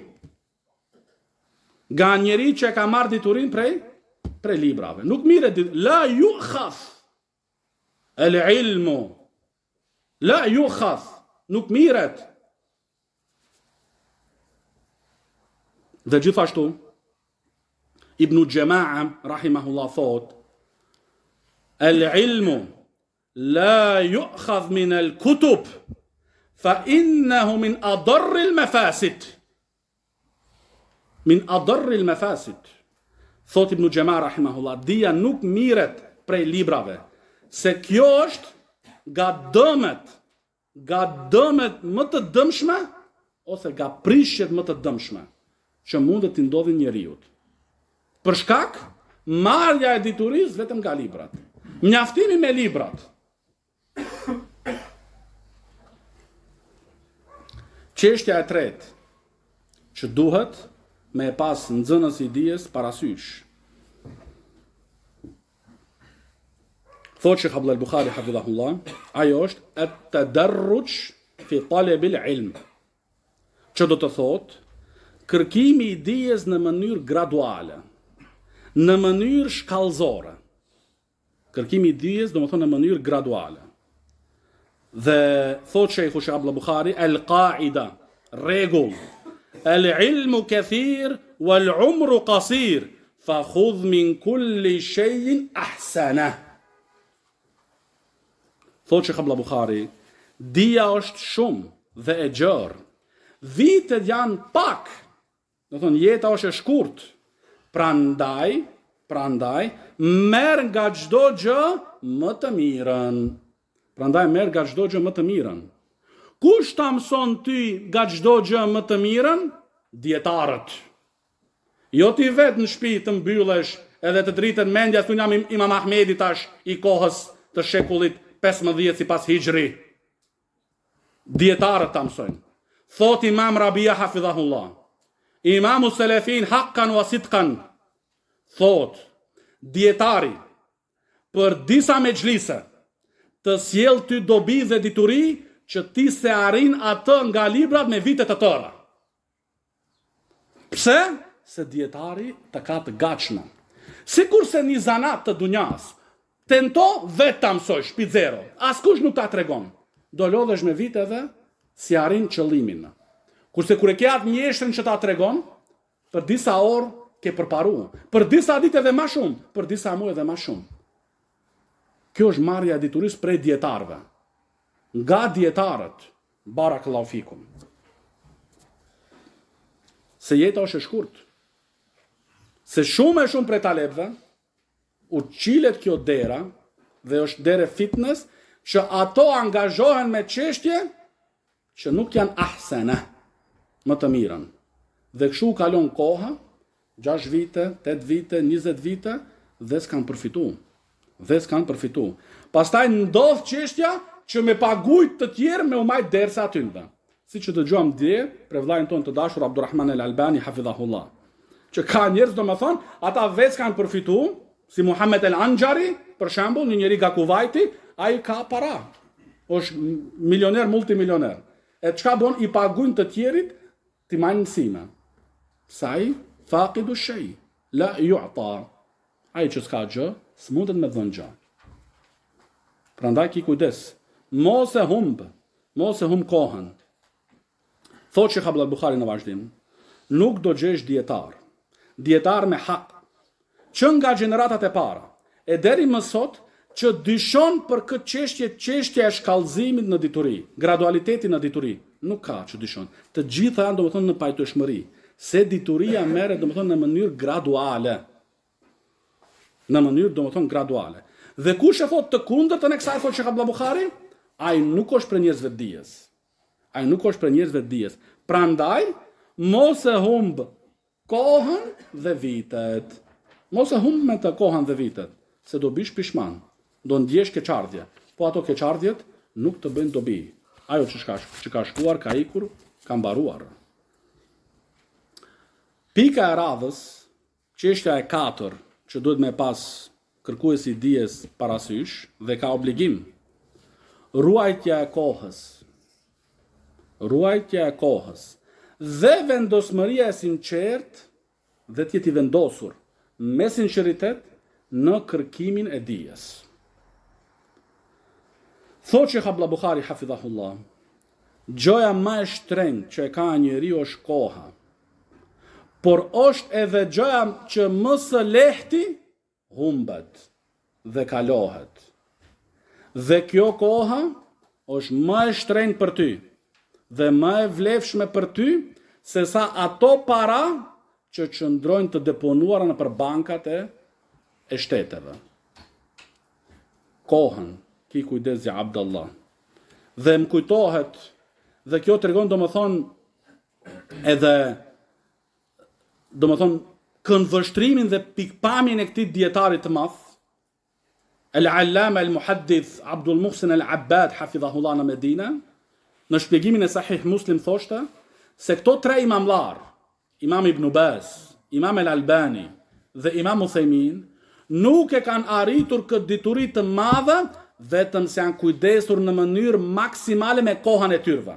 nga njeri që ka marrë diturin prej librave. Nuk mirret, la yu'khadh al-ilmu, la yu'khadh, nuk mirret. Dhe gjithashtu, Ibn Jama'a, rahimahullah, thot, al-ilmu la yu'khadh min al-kutub, fa innahu min adarri al-mafasid. Min adarri al-mafasid. Thot Ibn Jama'a, rahimahullah, dia nuk mirret prej librave, se kjo është nga dëmet më të dëmshme, ose nga prishjet më të dëmshme, që mundet t'i ndodhin njeriut. Për shkak, marrja e dituris vetëm nga librat. Mjaftimi me librat. Çështja e tretë, që duhet me pas nxënës i dijes parasysh. Thot Sheikh Abdullah al-Bukhari, hafidhahullah, ajo është at-tadarruj fi talab al-ilm. Që do të thot, kërkimi i dijes në mënyrë graduale, në mënyrë shkallëzore. Kërkimi i dijes do të thonë në mënyrë graduale. Dhe thot Sheikh Abdullah al-Bukhari, al-qaida, rregull, al-ilmu kathir wal-umru qasir, fa khudh min kulli shay'in ahsana. Thot Sheikh Abdullah al-Bukhari, dia është shumë dhe e gjerë. Vitet janë pak. Do thonë jeta është e shkurt. Prandaj merr nga çdo gjë më të mirën. Kush ta mëson ty nga çdo gjë më të mirën? Dietarët. Jo ti vetë në shtëpi të mbyllesh edhe të dritet mendja thunë jam Imam Ahmedi tash i kohës të shekullit 15 sipas Hijri. Dietarët ta mësojnë. Thot Imam Rabia, hafidhahullah, Imamu Selefin haqqan wa sidqan, thot, dietari për disa mexhlise të sjell ty dobi dhe dituri që ti se arrin atë nga librat me vite të tëra. Pse? Se dietari të ka të gatshme. Sikurse një zanat të dunjas, tento vetë ta mësojsh, pi zero. Askush nuk ta tregon. Do lodhesh me vite dhe si arrin qëllimin. Kurse kur e ke atë mjeshtrin që ta tregon, për disa orë ke përparu, për disa ditë edhe ma shumë, për disa muaj edhe ma shumë. Kjo është marrja e diturisë prej dietarëve. Nga dietarët, barakallahu fikum. Se jeta është e shkurt. Se shumë e shumë prej talebëve u qilet kjo dera dhe është dere fitness që ato angazhohen me çështje që nuk janë ahsana, më të mirën. Dhe kështu kalon koha, 6 vite, 8 vite, 20 vite, dhe s'kan përfitu. Pastaj ndodh çështja që me pagujt të tjerë me u majt dersa atynve. siç e dëgjuam dje për vllajën tonë të dashur Abdulrahman El Albani hafidhahullah, që ka njerëz domethënë, ata vetë kanë përfituar, si Muhammed El Anjari, për shembull, një njeri nga Kuvajti, ai ka para. Është milioner, multimilioner. E çka bën, i paguajnë të tjerit ti marrin mësime. Sai faqidu shay, la yu'ta. Ai që s'ka gjë, s'mundet me dhënë gjë. Prandaj ki kujdes, mos e humb kohën. Thotë Sheikh Abdul Buhari në vazhdim, nuk do gjesh dietar me hak, që nga gjeneratat e para, e deri më sot, që dyshon për këtë çështje e shkallëzimit në dituri, gradualitetin në dituri. Nuk ka që dyshon. Të gjitha janë domethënë në pajtueshmëri, se dituria merret domethënë në mënyrë graduale. Në mënyrë domethënë graduale. Dhe kush e thot të kundërtën e kësaj thotë Sheikh Abdul Buhari, ai nuk është për njerëzve të dijes. Ai nuk është për njerëzve të dijes. Prandaj mos e humb kohën dhe vitet. Mos e humb me të kohën dhe vitet, se do bish pishman. Do ndjesh keqardhje, po ato keqardhjet nuk të bëjnë dobi. Ajo që ka shkuar, ka ikur, ka mbaruar. Pika e radhës, çështja e 4, që duhet me pas kërkuesi dijes parasysh dhe ka obligim, ruajtja e kohës. Ruajtja e kohës dhe vendosmëria e sinqert dhe të jeti vendosur me sinqeritet në kërkimin e dijes. Thotë Sheikh Abdul Buhari hafidhahullah, gjoja më e shtrenjtë që e ka njeriu është koha, por është edhe gjoja që më së lehti humbet dhe kalohet. Dhe kjo koha është më e shtrenjtë për ty dhe më e vlefshme për ty se sa ato para që qëndrojnë të deponuara në për bankat e shteteve. Kohën, ki kujdes ja Abdallah. Dhe më kujtohet, dhe kjo të regon edhe këndvështrimin dhe pikpamin e këtij dietarit të madh, El-Allama El-Muhaddith Abdul Muhsin El-Abbad hafidhahullah në Medinë, në shpjegimin e Sahih Muslim thoshte se këto tre imamlar, Imam Ibn Baz, Imam El-Albani dhe Imam Uthaymin, nuk e kanë arritur këtë dituri të madhe vetëm se janë kujdesur në mënyrë maksimale me kohën e tyre.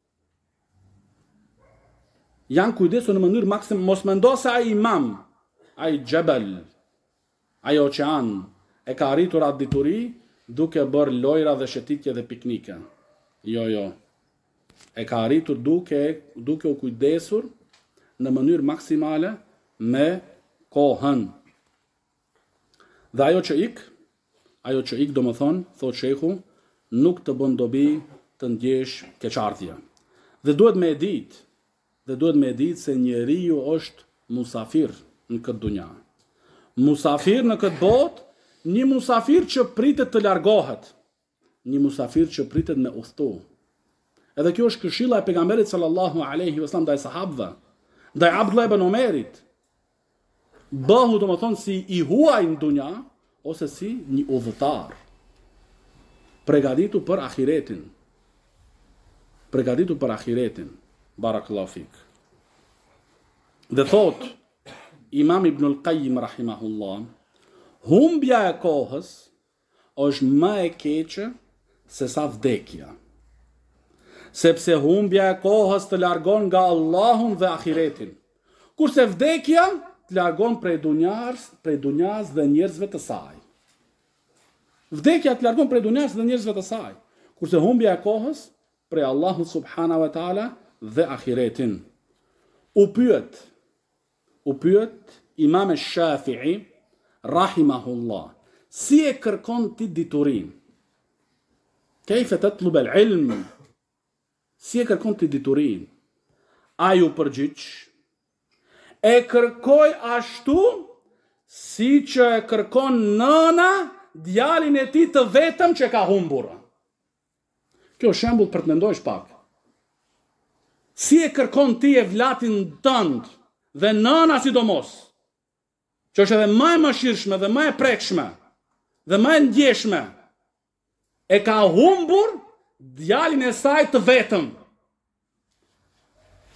Janë kujdesur në mënyrë maksimale, mos mendo se ai imam, ai Jebel, ai oqean, e ka arritur atë dituri duke bërë lojra dhe shëtitje dhe piknike. Jo. E ka arritur duke u kujdesur në mënyrë maksimale me kohën. Dhe ajo që ik do më thonë, thot shehu, nuk të bën dobi të ndjesh keqardhje. Dhe duhet me ditë se njeriu është musafir në këtë dunja. Musafir në këtë botë, një musafir që pritet të largohet, një musafir që pritet me udhëtu. Edhe kjo është këshilla e pejgamberit sallallahu alaihi wasallam ndaj sahabëve, ndaj Abdullah ibn Omerit. Bëhu do më thonë si i huaj në dunja, ose si një udhëtar, pregaditur për ahiretin. Barakallahu fik. Dhe thot Imam Ibn al-Qayyim rahimahullah, humbja e kohës është më e keqe se sa vdekja. Sepse humbja e kohës të largon nga Allahun dhe ahiretin. Kurse vdekja të largon prej dunjas dhe njerëzve të saj. Vdekja të largon prej dunjas dhe njerëzve të saj. Kurse humbja e kohës prej Allahu subhanahu wa taala dhe ahiretin. U pyet Imam Shafi'i rahimahullah, si e kërkon ti diturin? Kejfe tatlub al-ilm? Si e kërkon ti diturin? A ju përgjigj? E kërkoj ashtu si që e kërkon nëna djalin e tij të vetëm që ka humbur. Kjo është shembull për të mendojsh pak. Si e kërkon ti e vlatin tënd dhe nëna sidomos, që është edhe më e mëshirshme dhe më e prekshme dhe më e ndjeshme, e ka humbur djalin e saj të vetëm.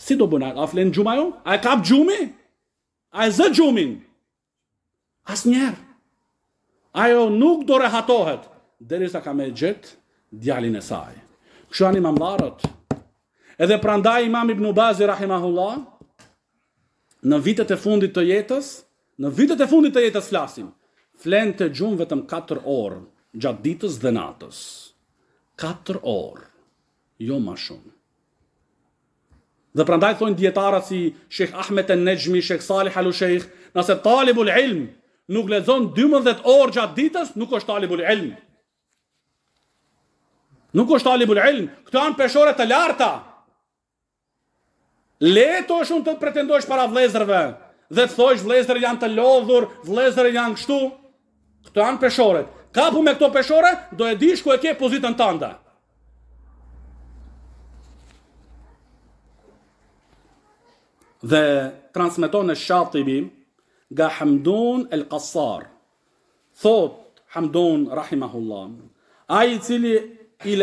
Si do bëna? A flen gjuma jo? A e kap gjumi? A e zë gjumin? Asnjëherë. Ajo nuk do rehatohet derisa ka me gjet djalin e saj. Kështu janë imamlarët. Edhe prandaj Imam Ibn Bazi rahimahullah në vitet e fundit të jetës flasim. Flen të gjumë vetëm 4 orë gjatë ditës dhe natës. 4 orë, jo ma shumë. Dhe prandaj thonë dietarët si Sheikh Ahmed el-Nejmi, Sheikh Salih al-Sheikh, nëse talibul ilm nuk lexon 12 orë gjatë ditës, nuk është talibul ilm. Nuk është talibul ilm. Këto janë peshore të larta. Leto është unë të pretendojsh para vlezërve dhe të thojsh vlezër janë të lodhur, vlezër janë kështu. Këto janë peshoret. Kapu me këto peshore, do e dish ku e ke pozitën tënde. Dhe transmeton në Shatibi nga Hamdun el-Qassar. Thot Hamdun rahimahullah, ai i cili i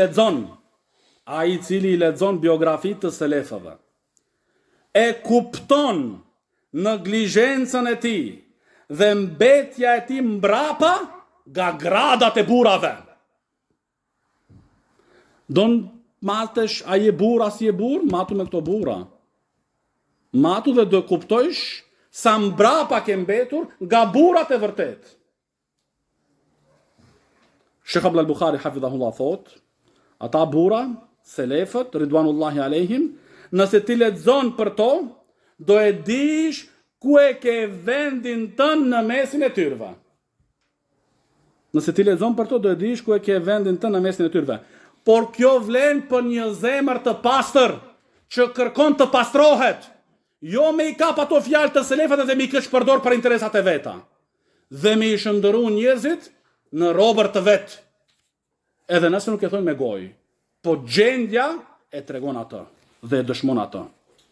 lexon biografitë të selefëve, e kupton neglizhencën e tij dhe mbetja e tij mbrapa nga gradat e burrave. Don matesh a je burr as je burr, matu me këto burra. Matu dhe do kuptojsh sa mbrapa ke mbetur nga burrat e vërtet. Sheikh Abdul Bukhari hafidhahullah thot, ata burra, selefët, ridwanullahi alejhim, nëse ti lexon për to, do e dish ku e ke vendin tën në mesin e tyrve. Nëse ti lexon për to, do e dish ku e ke vendin tën në mesin e tyrve. Por kjo vlen për një zemër të pastër, që kërkon të pastrohet. Jo me i kap ato fjalë të selefëve dhe me i kësh përdor për interesat e veta. Dhe me i shëndëru njerëzit në robër të vet. Edhe nëse nuk e thojnë me gojë, po gjendja e tregon atë dhe e dëshmon atë.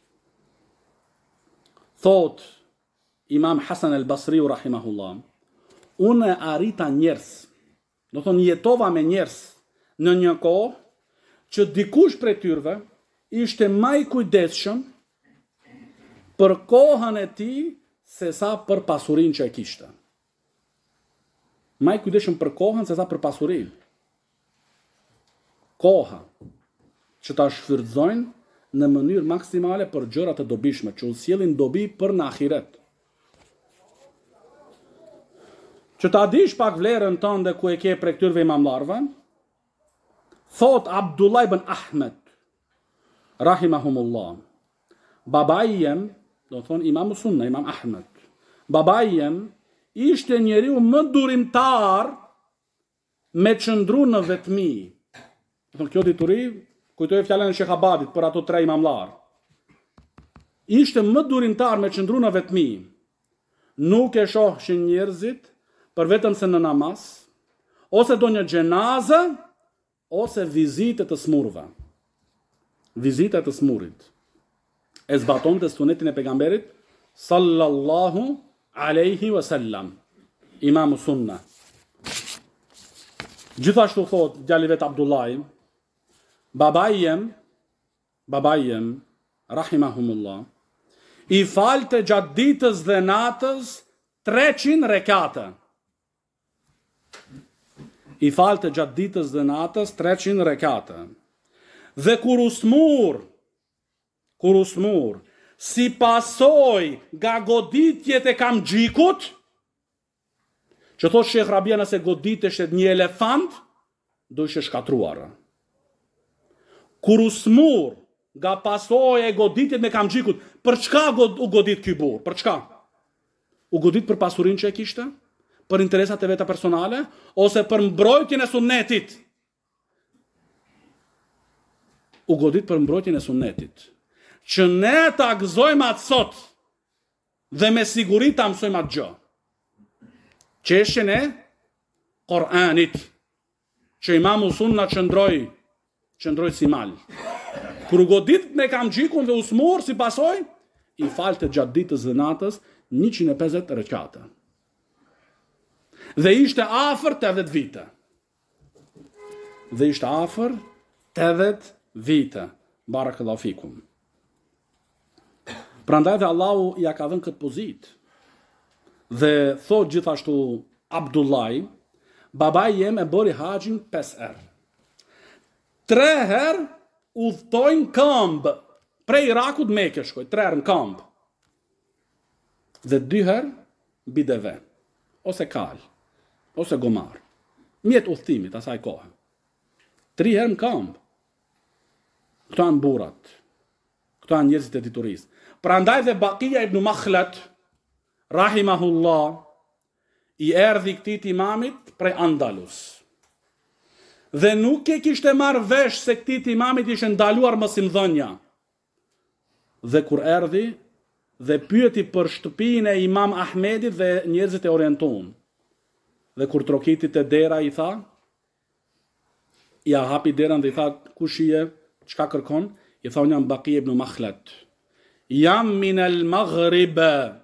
Thot Imam Hasan el-Basriu rahimahullah, unë arrita njerëz, do thonë jetova me njerëz në një kohë që dikush prej tyre ishte më i kujdesshëm për kohën e tij se sa për pasurinë që e kishte. Më i kujdesshëm për kohën se sa për pasurinë. Koha që ta shfrytëzojnë në mënyrë maksimale për gjërat e dobishme, që u sjellin dobi për në ahiret. Që ta dish pak vlerën tënde ku e ke prej këtyre imamlarëve, thot Abdullah ibn Ahmed rahimahumullah, babai jem, do thonë Imam Sunna, Imam Ahmed, babai jem ishte njeriu më durimtar me qëndru në vetmi. Kjo dituri kujtoj fjalën e Sheikh Abadit për ato 3 imamlar. Ishte më durimtar me qëndru në vetmi. Nuk e shohshin njerëzit për vetëm se në namaz, ose do një gjenazë, ose vizite të smurve. Vizite të smurit. E zbaton të sunetin e pejgamberit sallallahu alaihi wasallam. Imam Sunna. Gjithashtu thot djali vet Abdullahi, babai jem rahimahumullah, i falte gjatë ditës dhe natës 300 rekate. I falte gjatë ditës dhe natës 300 rekate. Dhe kur usmur, si pasoj nga goditjet e kamxhikut, që thot Sheikh Rabia nëse goditesh një elefant, do ishe shkatruar. Kur usmur nga pasoj e goditjet me kamxhikut, për çka u godit ky burr? Për çka? U godit për pasurinë që e kishte? Për interesat e veta personale? Ose për mbrojtjen e sunnetit? U godit për mbrojtjen e sunnetit. Që ne ta gëzojmë atë sot dhe me siguri ta mësojmë atë gjë. Çështjen e Kur'anit, që Imamu Sunna qëndroi si mal. Kur u godit me kamxhikun dhe usmur si pasoj, i falte gjatë ditës dhe natës 150 rekate. Dhe ishte afër 80 vite. Barakallahu fikum. Prandaj dhe Allahu ja ka dhënë këtë pozitë. Dhe thot gjithashtu Abdullahi, babai jem e bëri haxhin 5 herë. 3 herë udhtojnë këmbë. Prej Irakut Mekë shkoj, 3 herë në këmbë. Dhe 2 herë bideve, ose kal, ose gomar. Mjet udhtimit asaj kohe. 3 herë në këmbë. Këto janë burrat. Këto janë njerëzit e diturisë. Prandaj dhe Bakia ibn Makhlad, rahimahullah, i erdhi këtij imamit prej Andalus. Dhe nuk e kishte marrë vesh se këtij imamit ishte ndaluar mosimdhënia. Dhe kur erdhi dhe pyeti për shtëpinë e Imam Ahmedit dhe njerëzit e orientuan. Dhe kur trokiti te dera i tha, ja hapi derën dhe i tha, kush je, çka kërkon? I tha, unë jam Baqi ibn Makhlad. Jam min al Maghrib.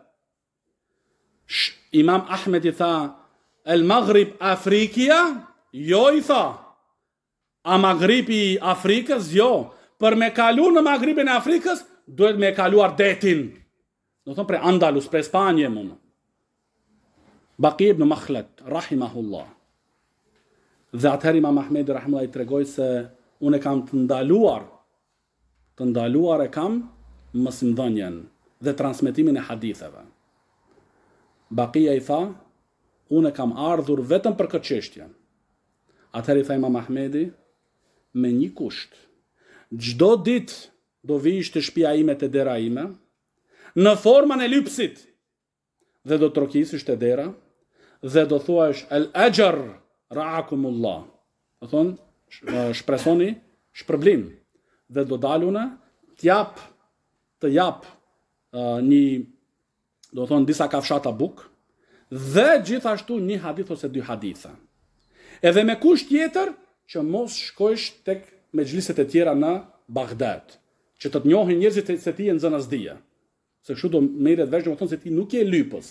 Imam Ahmed i tha, el Maghrib Afrikia? Jo, i tha. A Maghribi Afrikës? Jo. Për me kalu në Maghribin e Afrikës, duhet me kaluar detin. Do thonë pre Andalus, pre Spanje mund. Baqi ibn Makhlad, rahimahullah. Dhe atëherë Imam Ahmedi rahimahullah i tregoi se unë kam të ndaluar e kam mosimdhënien dhe transmetimin e haditheve. Baqia i tha, unë kam ardhur vetëm për këtë çështje. Atëherë i tha Imam Ahmedi, me një kusht. Çdo ditë do vish të shtëpia ime te dera ime, në formën e lypsit, dhe do trokisësh te dera, dhe do thuash el ajr ra'akumullah. Do thon shpresoni shpërblim, dhe do daluna të jap një, do thon disa kafshata buk, dhe gjithashtu një hadith ose 2 haditha. Edhe me kusht tjetër që mos shkojsh tek mexhliset e tjera në Bagdad, që të njohin njerëzit se ti je në zënazdia. Se kështu do merret vesh, do të thonë se ti nuk je lypës.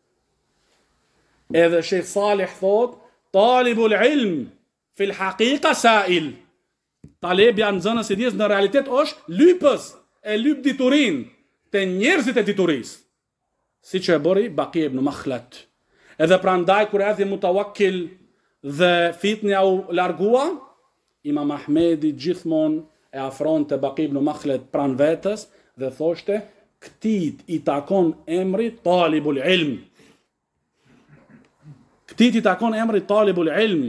Edhe Sheikh Salih thot, talibul ilm fil haqiqa sa'il. Talebja në zënës e dijes në realitet është lypës, e lyp diturin te njerëzit e diturisë. Siç e bëri Baqi ibn Makhlad. Edhe prandaj kur erdhi Mutawakkil dhe fitni u largua, Imam Ahmedi gjithmonë e afronte Baqi ibn Makhlad pran vetes dhe thoshte, këtit i takon emri talibul ilm. Këtit i takon emri talibul ilm.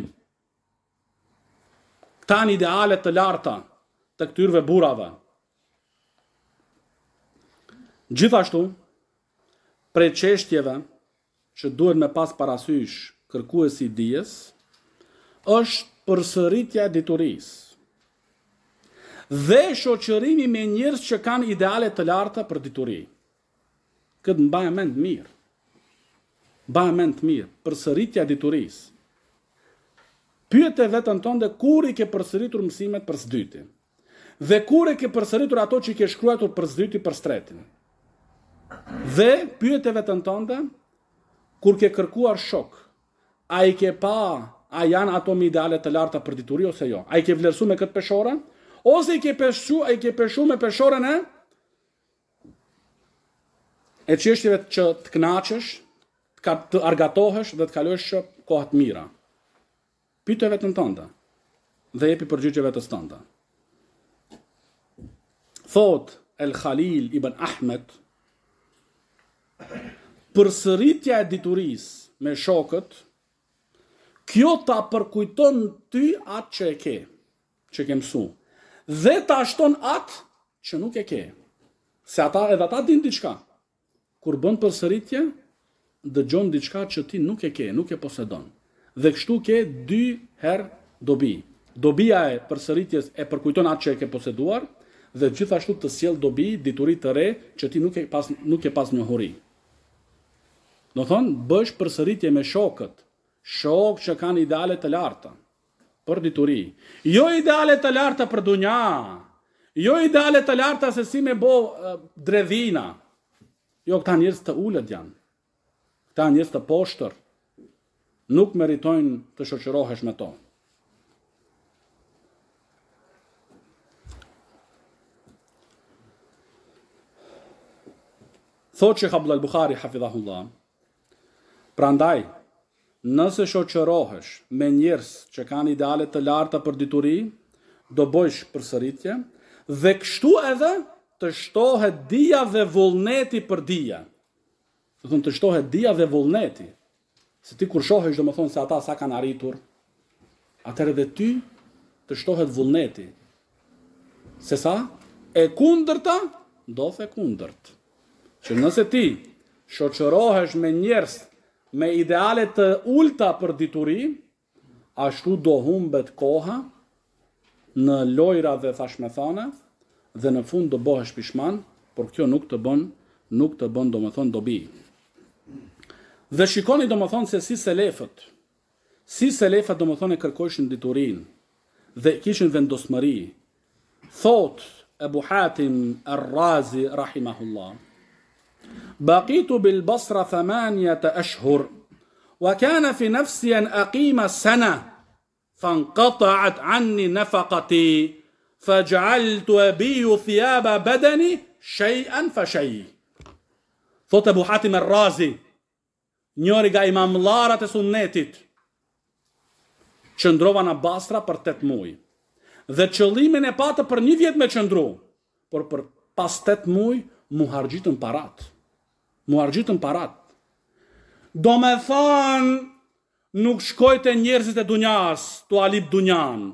Këta në idealet të larta të këtyrve burave. Gjithashtu, prej çështjeve që duhet me pas parasysh kërkuesi i dijes, është përsëritja e diturisë. Dhe shoqërimi me njerëz që kanë ideale të larta për dituri. Këtë mbaje mend mirë. Mbaje mend mirë, përsëritja e diturisë. Pyete veten tënde kur i ke përsëritur mësimet për së dyti. Dhe kur i ke përsëritur ato që i ke shkruar për së dyti për së tretin. Dhe pyete veten tënde kur ke kërkuar shok, a i ke pa, a janë ato me ideale të larta për dituri ose jo? A i ke vlerësuar me këtë peshore? Ose i ke peshu me peshorën e çështjeve që të kënaqesh, të argatohesh dhe të kalosh kohë të mira. Pyete veten tënde dhe jepi përgjigje vetes tënde. Thot El Khalil ibn Ahmed, përsëritja e diturisë me shokët, kjo ta përkujton ty atë që e ke, që ke mësuar. Dhe ta shton atë që nuk e ke. Se edhe ata din diçka. Kur bën përsëritje, dëgjon diçka që ti nuk e ke, nuk e posedon. Dhe kështu ke 2 herë dobi. Dobia e përsëritjes e përkujton atë që e ke poseduar, dhe gjithashtu të sjell dobi, dituri të re që ti nuk e pas njohuri. Do thonë, bësh përsëritje me shokët, shokë që kanë ideale të larta për dituri. Jo ideale të larta për dunja, jo ideale të larta se si me bo dredhina. Jo, këta njerëz të ulët janë. Këta njerëz të poshtër. Nuk meritojnë të shoqërohesh me to. Thot Sheikh Abdullah al-Bukhari hafidhahullah. Prandaj, nëse shoqërohesh me njerëz që kanë ideale të larta për dituri, do bësh përsëritje dhe kështu edhe të shtohet dija dhe vullneti për dija. Do thonë të shtohet dija dhe vullneti. Se ti kur shohesh domethënë se ata sa kanë arritur, atëherë dhe ty të shtohet vullneti. Se sa e kundërta do the kundërt. Që nëse ti shoqërohesh me njerëz me ideale të ulta për dituri, ashtu do humbet koha në lojra dhe thashmethana dhe në fund do bëhesh pishman, por kjo nuk të bën domethënë dobi. Dhe shikoni domethënë se si selefët domethënë e kërkojshin diturinë dhe kishin vendosmëri. Thot Ebu Hatim Ar-Razi rahimahullah: Baqitu bil Basra 8 ashhur wa kana fi nafsi an aqima sana fanqata'at anni nafaqati faj'altu abiyu thiyaba badani shay'an fa shay. Thot Ebu Hatim Ar-Razi, njëri nga imamllarat e sunnetit, qëndrova në Basra për 8 muaj. Dhe qëllimin e patë për 1 vjet me qëndru, por për pas 8 muaj mu hargjitën parat. Do me thonë, nuk shkoj të njerëzit e dunjas, tu alip dunjan.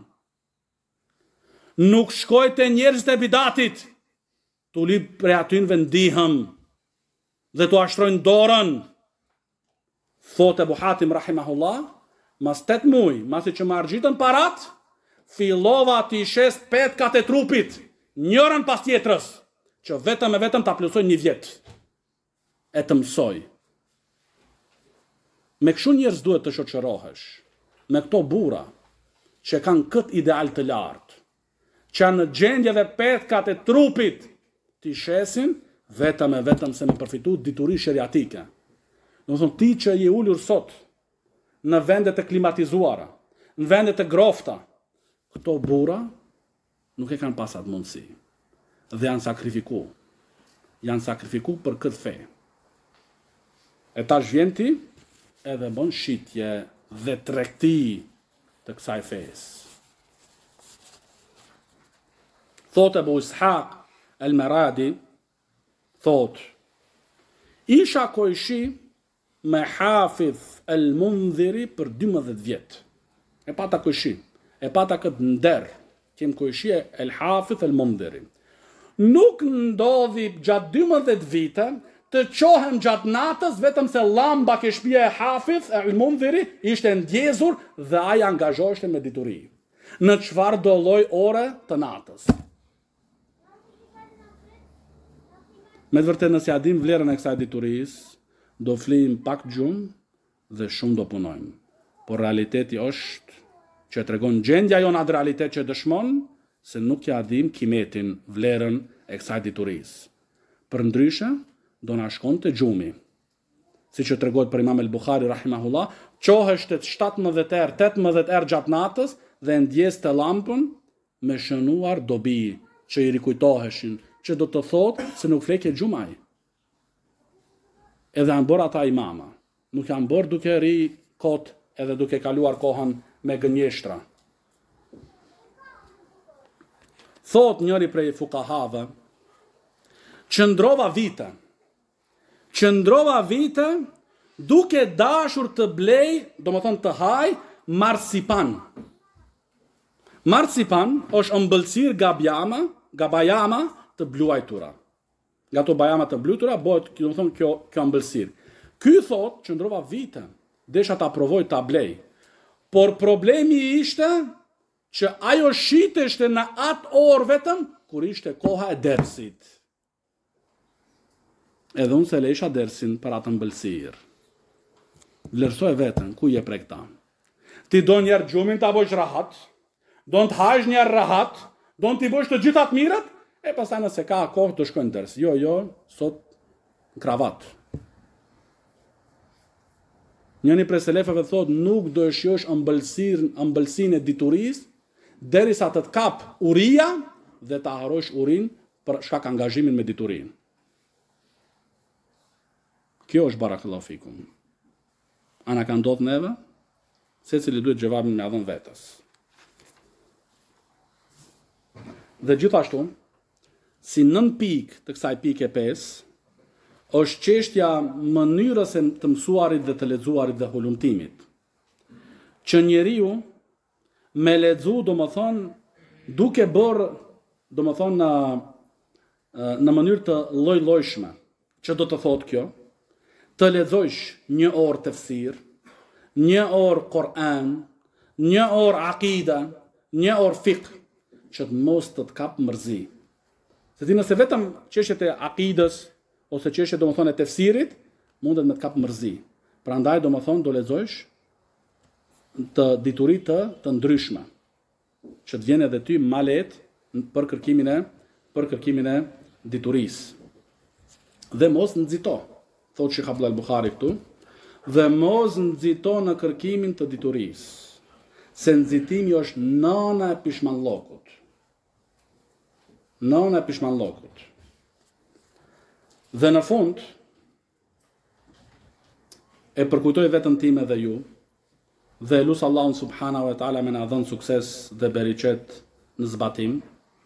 Nuk shkoj të njerëzit e bidatit, tu lip pre atynë vendihëm, dhe tu ashtrojnë dorën. Thot Ebu Hatim rahimahullah, mas 8 muaj, masi që më hargjitën parat, fillova t'i shes petkat e trupit, njërën pas tjetrës, që vetëm t'a plusoj 1 vjet, e të mësoj. Me kështu njerëz duhet të shoqërohesh, me këto burra, që kanë këtë ideal të lartë, që janë në gjendje dhe petkat e trupit, t'i shesin, vetëm se me përfitu dituri sheriatike. Në thonë, ti që je ullur sot, në vendet e klimatizuara, në vendet e grofta, këto burra nuk e kanë pas atë mundësi dhe janë sakrifiku për këtë fe. E tash vjen ti edhe bën shitje dhe tregti të kësaj fesë. Thot Ebu Ishaq el-Meradi, thot, isha kojshi me Hafidh el-Mundhiri për 12 vjet. E pata kojshi. E pata këtë nder, kem kojshie El Hafidh El Mundhiri. Nuk ndodhi gjatë 12 vite të qohem gjatë natës, vetëm se lamba ke shtëpia e Hafidh El Mundhiri ishte ndjezur dhe ai angazhoheshte me dituri. Në çfarë do lloj ore të natës. Me të vërtetë nëse ja dim vlerën e kësaj diturisë, do flim pak gjumë dhe shumë do punojmë. Por realiteti është që tregon gjendja jonë atë realitet që dëshmon se nuk ja dim kimetin, vlerën e kësaj diturisë. Për ndryshe, do na shkonte gjumi. Siç që tregohet për Imam el-Bukhari rahimahullah, qohesh 17 herë, 18 herë gjatë natës dhe ndjeste lampën me shënuar dobi që i rikujtoheshin, që do të thotë se nuk fleke gjumaj. Edhe janë bërë ata imama, nuk janë bërë duke ri kot edhe duke kaluar kohën me gënjeshtra. Thot njëri prej fukahave, qëndrova vite duke dashur të blej, domethënë të haj, marsipan. Marsipan është ëmbëlsirë gabajama të bluajtura. Nga to bajama të bluajtura bëhet, domethënë kjo ëmbëlsirë. Ky thot, qëndrova vite, desha ta provoj ta blej. Por problemi ishte që ajo shiteshte në atë orë vetëm, kur ishte koha e dersit. Edhe unë se lejsha dersin për atë mbëlsirë. Vlerësoj vetën, ku je prej këta. Ti do njerë gjumin të abojsh rahat, do në të hajsh njerë rahat, do në t'i bojsh të gjithat mirët, e pastaj nëse ka kohë të shkojnë ders. Jo, sot në kravat. Njëni prej selefëve thot, nuk do e shjosh ëmbëlsinë e diturisë, derisa të kap uria dhe ta harrosh urin për shkak angazhimin me diturinë. Kjo është barakallahu fikum. Ana ka ndodhur neve, secili duhet xhevabin me dhënë vetes. Dhe gjithashtu, si nën pikë të kësaj pike 5, është çështja mënyrës e të mësuarit dhe të lexuarit dhe hulumtimit. Që njeriu me lexu, domethënë duke bërë, domethënë në mënyrë të lloj-llojshme. Që do të thotë kjo? Të lexojsh 1 orë tefsir, 1 orë Kur'an, 1 orë akida, 1 orë fiqh, që të mos të kap mërzi. Se ti nëse vetëm çështjet e akidës ose çështjet domethënë e tefsirit, mundet me të kap mërzi. Prandaj domethënë do lexojsh të dituri të ndryshme, që të vjen edhe ty ma lehtë për kërkimin e diturisë. Dhe mos nxito, thotë Sheikh Abdullah al-Bukhari këtu, dhe mos nxito në kërkimin të diturisë, se nxitimi është nëna e pishmanllokut. Nëna e pishmanllokut. Dhe në fund, e përkujtoj vetën time dhe ju, dhe lusë Allahun subhanahu wa ta'ala me na dhënë sukses dhe bereqet në zbatim.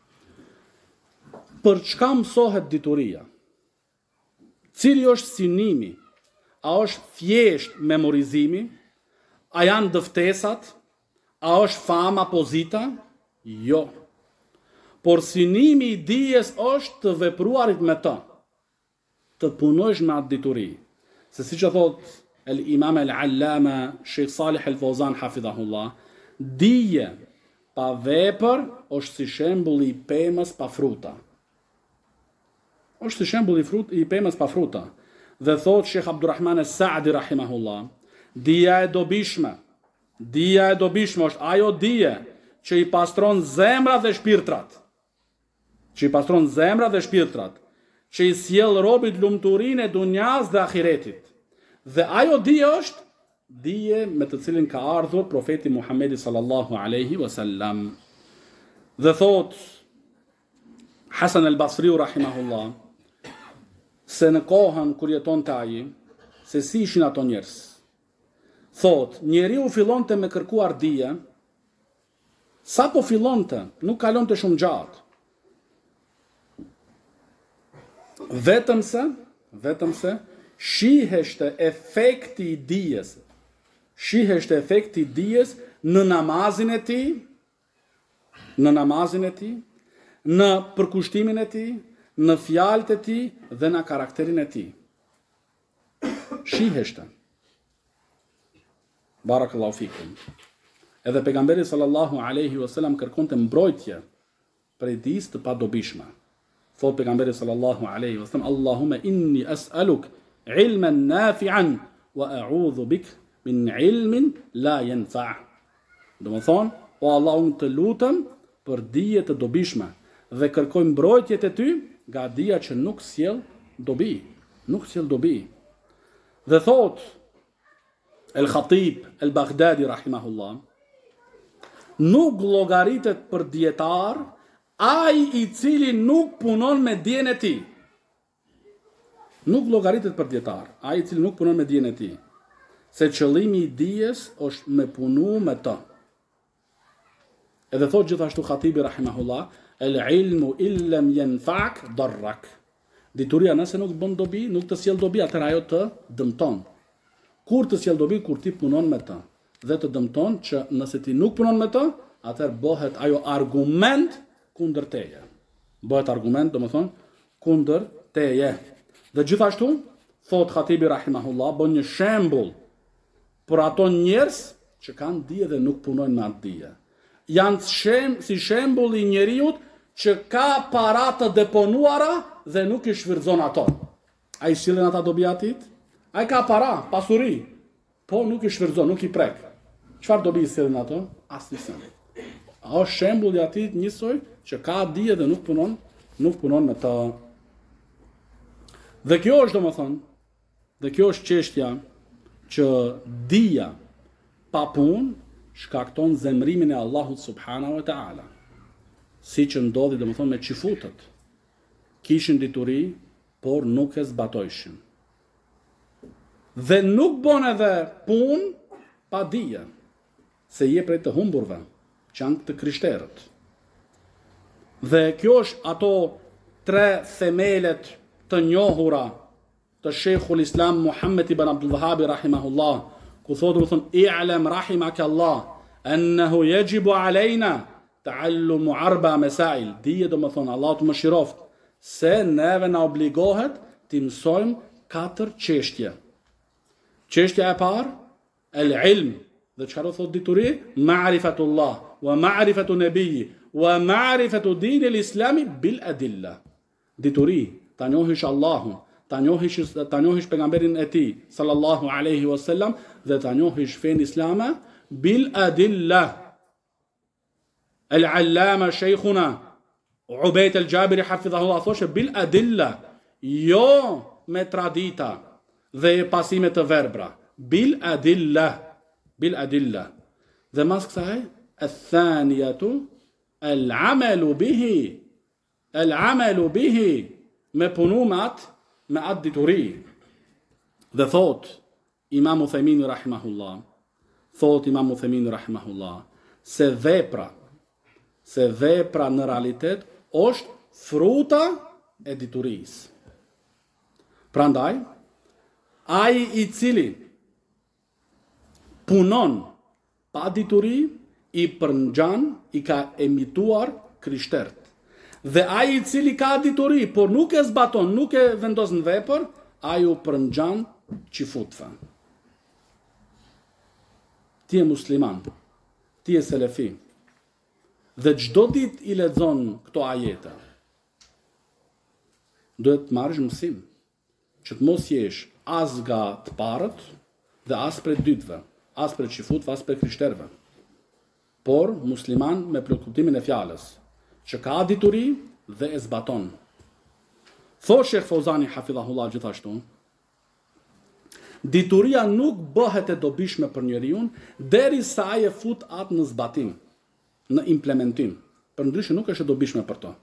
Për çka mësohet dituria? Cili është synimi? A është thjesht memorizimi? A janë dëftesat? A është fama, pozita? Jo. Por synimi i dijes është të vepruarit me të. Të punojsh me atë dituri. Se si që thot el-imam el-allama Sheikh Salih el-Fawzan hafidhahullah, dije pa vepër është si shembulli i pemës pa fruta. Është si shembulli i pemës pa fruta. Dhe thot Sheikh Abdurrahman es-Saadi rahimahullah, dija e dobishme është ajo dije që i pastron zemrat dhe shpirtrat. Që i sjell robit lumturinë e dunjas dhe ahiretit. Dhe ajo dije është dije me të cilin ka ardhur profeti Muhammedi sallallahu alaihi wasallam. Dhe thot Hasan al-Basriu rahimahullah, se në kohën kur jetonte ai, se si ishin ato njerëz. Thot, njeriu fillonte me kërkuar dije, sa po fillonte, nuk kalonte shumë gjatë. Vetëm se shiheshte efekti i dijes në namazin e tij, në përkushtimin e tij, në fjalët e tij dhe në karakterin e tij. Shiheshte. Barakallahu fikum. Edhe pejgamberi sallallahu alaihi wasallam kërkonte mbrojtje prej dijes të padobishme. Thot pejgamberi sallallahu alaihi wasallam, Allahumma inni as'aluk ilman nafi'an wa a'udhu bik min ilmin la yanfa'. Domethënë, o Allah, unë të lutem për dije të dobishme dhe kërkoj mbrojtjet e ty nga dija që nuk sjell dobi. Dhe thot El-Khatib El-Baghdadi rahimahullah, nuk llogaritet për dietar ai i cili nuk punon me dijen e tij. Nuk llogaritet për dietar ai i cili nuk punon me dijen e tij, se qëllimi i dijes është me punu me të. Edhe thot gjithashtu Khatibi rahimahullah, el-ilmu illam yanfa'ak darrak. Dituria nëse nuk bën dobi, nuk të sjell dobi, atëherë ajo të dëmton. Kur të sjell dobi? Kur ti punon me të. Dhe të dëmton që nëse ti nuk punon me të, atëherë bëhet ajo argument kundër teje. Kundër teje. Dhe gjithashtu, thot Khatibi rahimahullah, bën një shembull për ato njerëz që kanë dije dhe nuk punojnë me atë dije. Janë si shembulli i njeriut që ka para të deponuara dhe nuk i shfrytëzon ato. Ai sillen ata dobi atit? Ai ka para, pasuri, po nuk i shfrytëzon, nuk i prek. Çfarë dobi i sillen ato? Asnjë. A është shembulli i atit njësoj që ka dije dhe nuk punon me ta. Dhe kjo është çështja që dija pa punë shkakton zemrimin e Allahut subhanahu wa ta'ala. Si që ndodhi me qifutët. Kishin dituri, por nuk e zbatojshin. Dhe nuk bon edhe pun pa dije, se je prej të humburve, që janë të krishterët. Dhe kjo është ato 3 themelet të njohura të Sheikhul Islam Muhammed ibn Abdul Wahhab rahimahullah, ku thotë më thënë, i'lam rahimaka Allah, ennehu yajibu alejna ta'allumu 4 mesail. Dije do më thonë, Allah të më shiroft, se neve na obligohet të mësojmë 4 çështje. Çështja e parë, el-ilm, dhe çka do thotë dituri? Ma'rifatullah, wa ma'rifatu nabiyyi, wa ma'rifatu dinil islami bil adilla. Dituri, ta njohish Allahun, ta njohish pejgamberin e tij sallallahu alaihi wasallam dhe ta njohish fen islame bil adilla. Al-allama sheikhuna Ubayd al-Jabiri hafidhahullah thoshe bil adilla, jo me tradita dhe pasime të verbra, bil adilla. Dhe mas kësaj, al-thaniyatu al-amalu bihi, me punu me atë dituri. Dhe thot Imam Uthaymin rahimahullah, se vepra në realitet është fruta e diturisë. Prandaj, ai i cili punon pa dituri, i përngjan, i ka emituar krishtert. Dhe ai i cili ka dituri, por nuk e zbaton, nuk e vendos në vepër, ai u përngjan qifutve. Ti e musliman, ti e selefi, dhe çdo ditë i lexon këto ajete, duhet të marrësh mësim, që të mos jesh as nga të parët dhe as për dytëve, as për qifutve, as për krishterve, por musliman me plotëtimin e fjalës, që ka dituri dhe e zbaton. Thosh Sheikh Fauzani hafidhahullah gjithashtu, dituria nuk bëhet e dobishme për njeriu derisa ai e fut atë në zbatim, në implementim. Përndryshe nuk është e dobishme për to.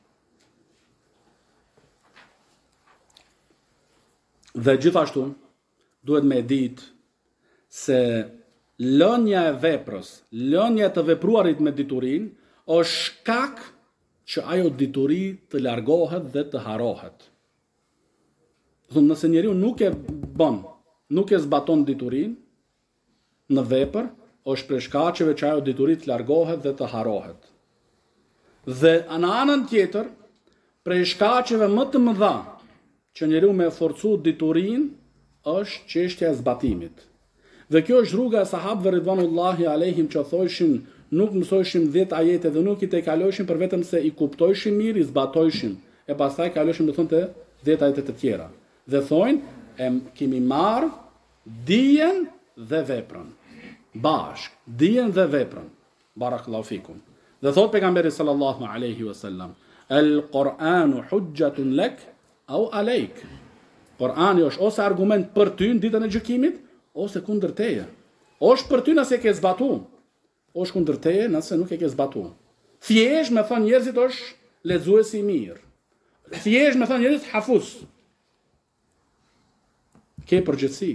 Dhe gjithashtu duhet me ditë se lënia e veprës, lënia të vepruarit me diturin, është shkak që ajo dituri të largohet dhe të harohet. Nëse njeriu nuk e bën, nuk e zbaton diturin në vepër, është prej shkaqeve që ajo dituri të largohet dhe të harohet. Dhe në anën tjetër, prej shkaqeve më të mëdha që njeriu me forcu diturin është çështja e zbatimit. Dhe kjo është rruga e sahabëve ridvanullahi alehim që thoshin nuk mësojshim 10 ajete dhe nuk i tejkalojshim për vetëm se i kuptojshim mirë, i zbatojshim, e pastaj kalojshim do thonë te 10 ajete të tjera. Dhe thonë, kemi marrë dijen dhe veprën. Bashk, dijen dhe veprën. Barakallahu fikum. Dhe thot pejgamberi sallallahu alaihi wasallam, el-Qur'anu hujjatun lek au alejk. Kur'ani është ose argument për ty në ditën e gjykimit, ose kundër teje. Është për ty nëse ke zbatu, është kundër teje nëse nuk e ke zbatu. Thjesht me thënë njerëzit është lexuesi i mirë. Thjesht me thënë njerëzit hafuz. Ke përgjithësi.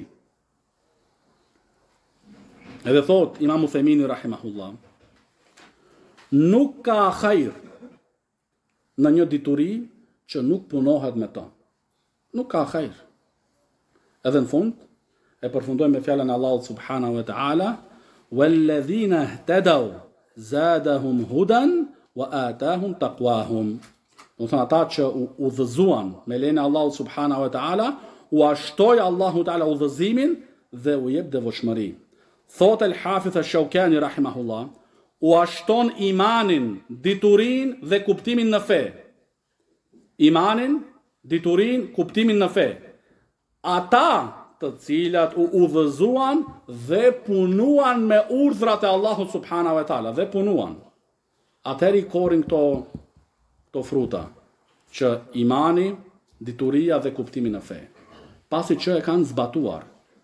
Edhe thot Imam Uthaymin rahimahullah, nuk ka hajër në një dituri që nuk punohet me to. Nuk ka hajër. Edhe në fund e përfundojmë me fjalën e Allahut subhanahu wa ta'ala, walladhina ihtadaw zadahum hudan wa atahum taqwahum. Do të thonë ata që u udhëzuan me lejen e Allahut subhanahu wa ta'ala, u ashtoi Allahu ta'ala udhëzimin dhe u jep devotshmëri. Thot el-Hafidh al-Shawkani rahimahullah, u ashton imanin, diturin dhe kuptimin në fe. Imanin, diturin, kuptimin në fe. Ata të cilat u udhëzuan dhe punuan me urdhrat e Allahut subhanahu wa taala, dhe punuan. Atëri korin këto fruta, që imani, dituria dhe kuptimin në fe. Pasi që e kanë zbatuar.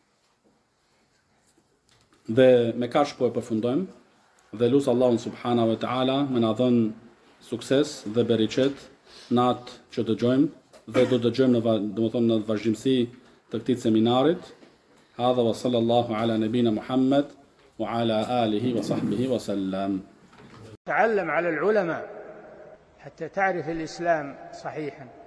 Dhe me kaq po e përfundojmë, dhe lusë Allahun subhanahu wa ta'ala me na dhënë sukses dhe bereqet në atë që dëgjojmë, dhe do dëgjojmë në vazhdimsi të këtij seminarit, هذا وصلى الله على نبينا محمد وعلى آله وصحبه وسلم. تعلم على العلماء حتى تعرف الإسلام صحيحا.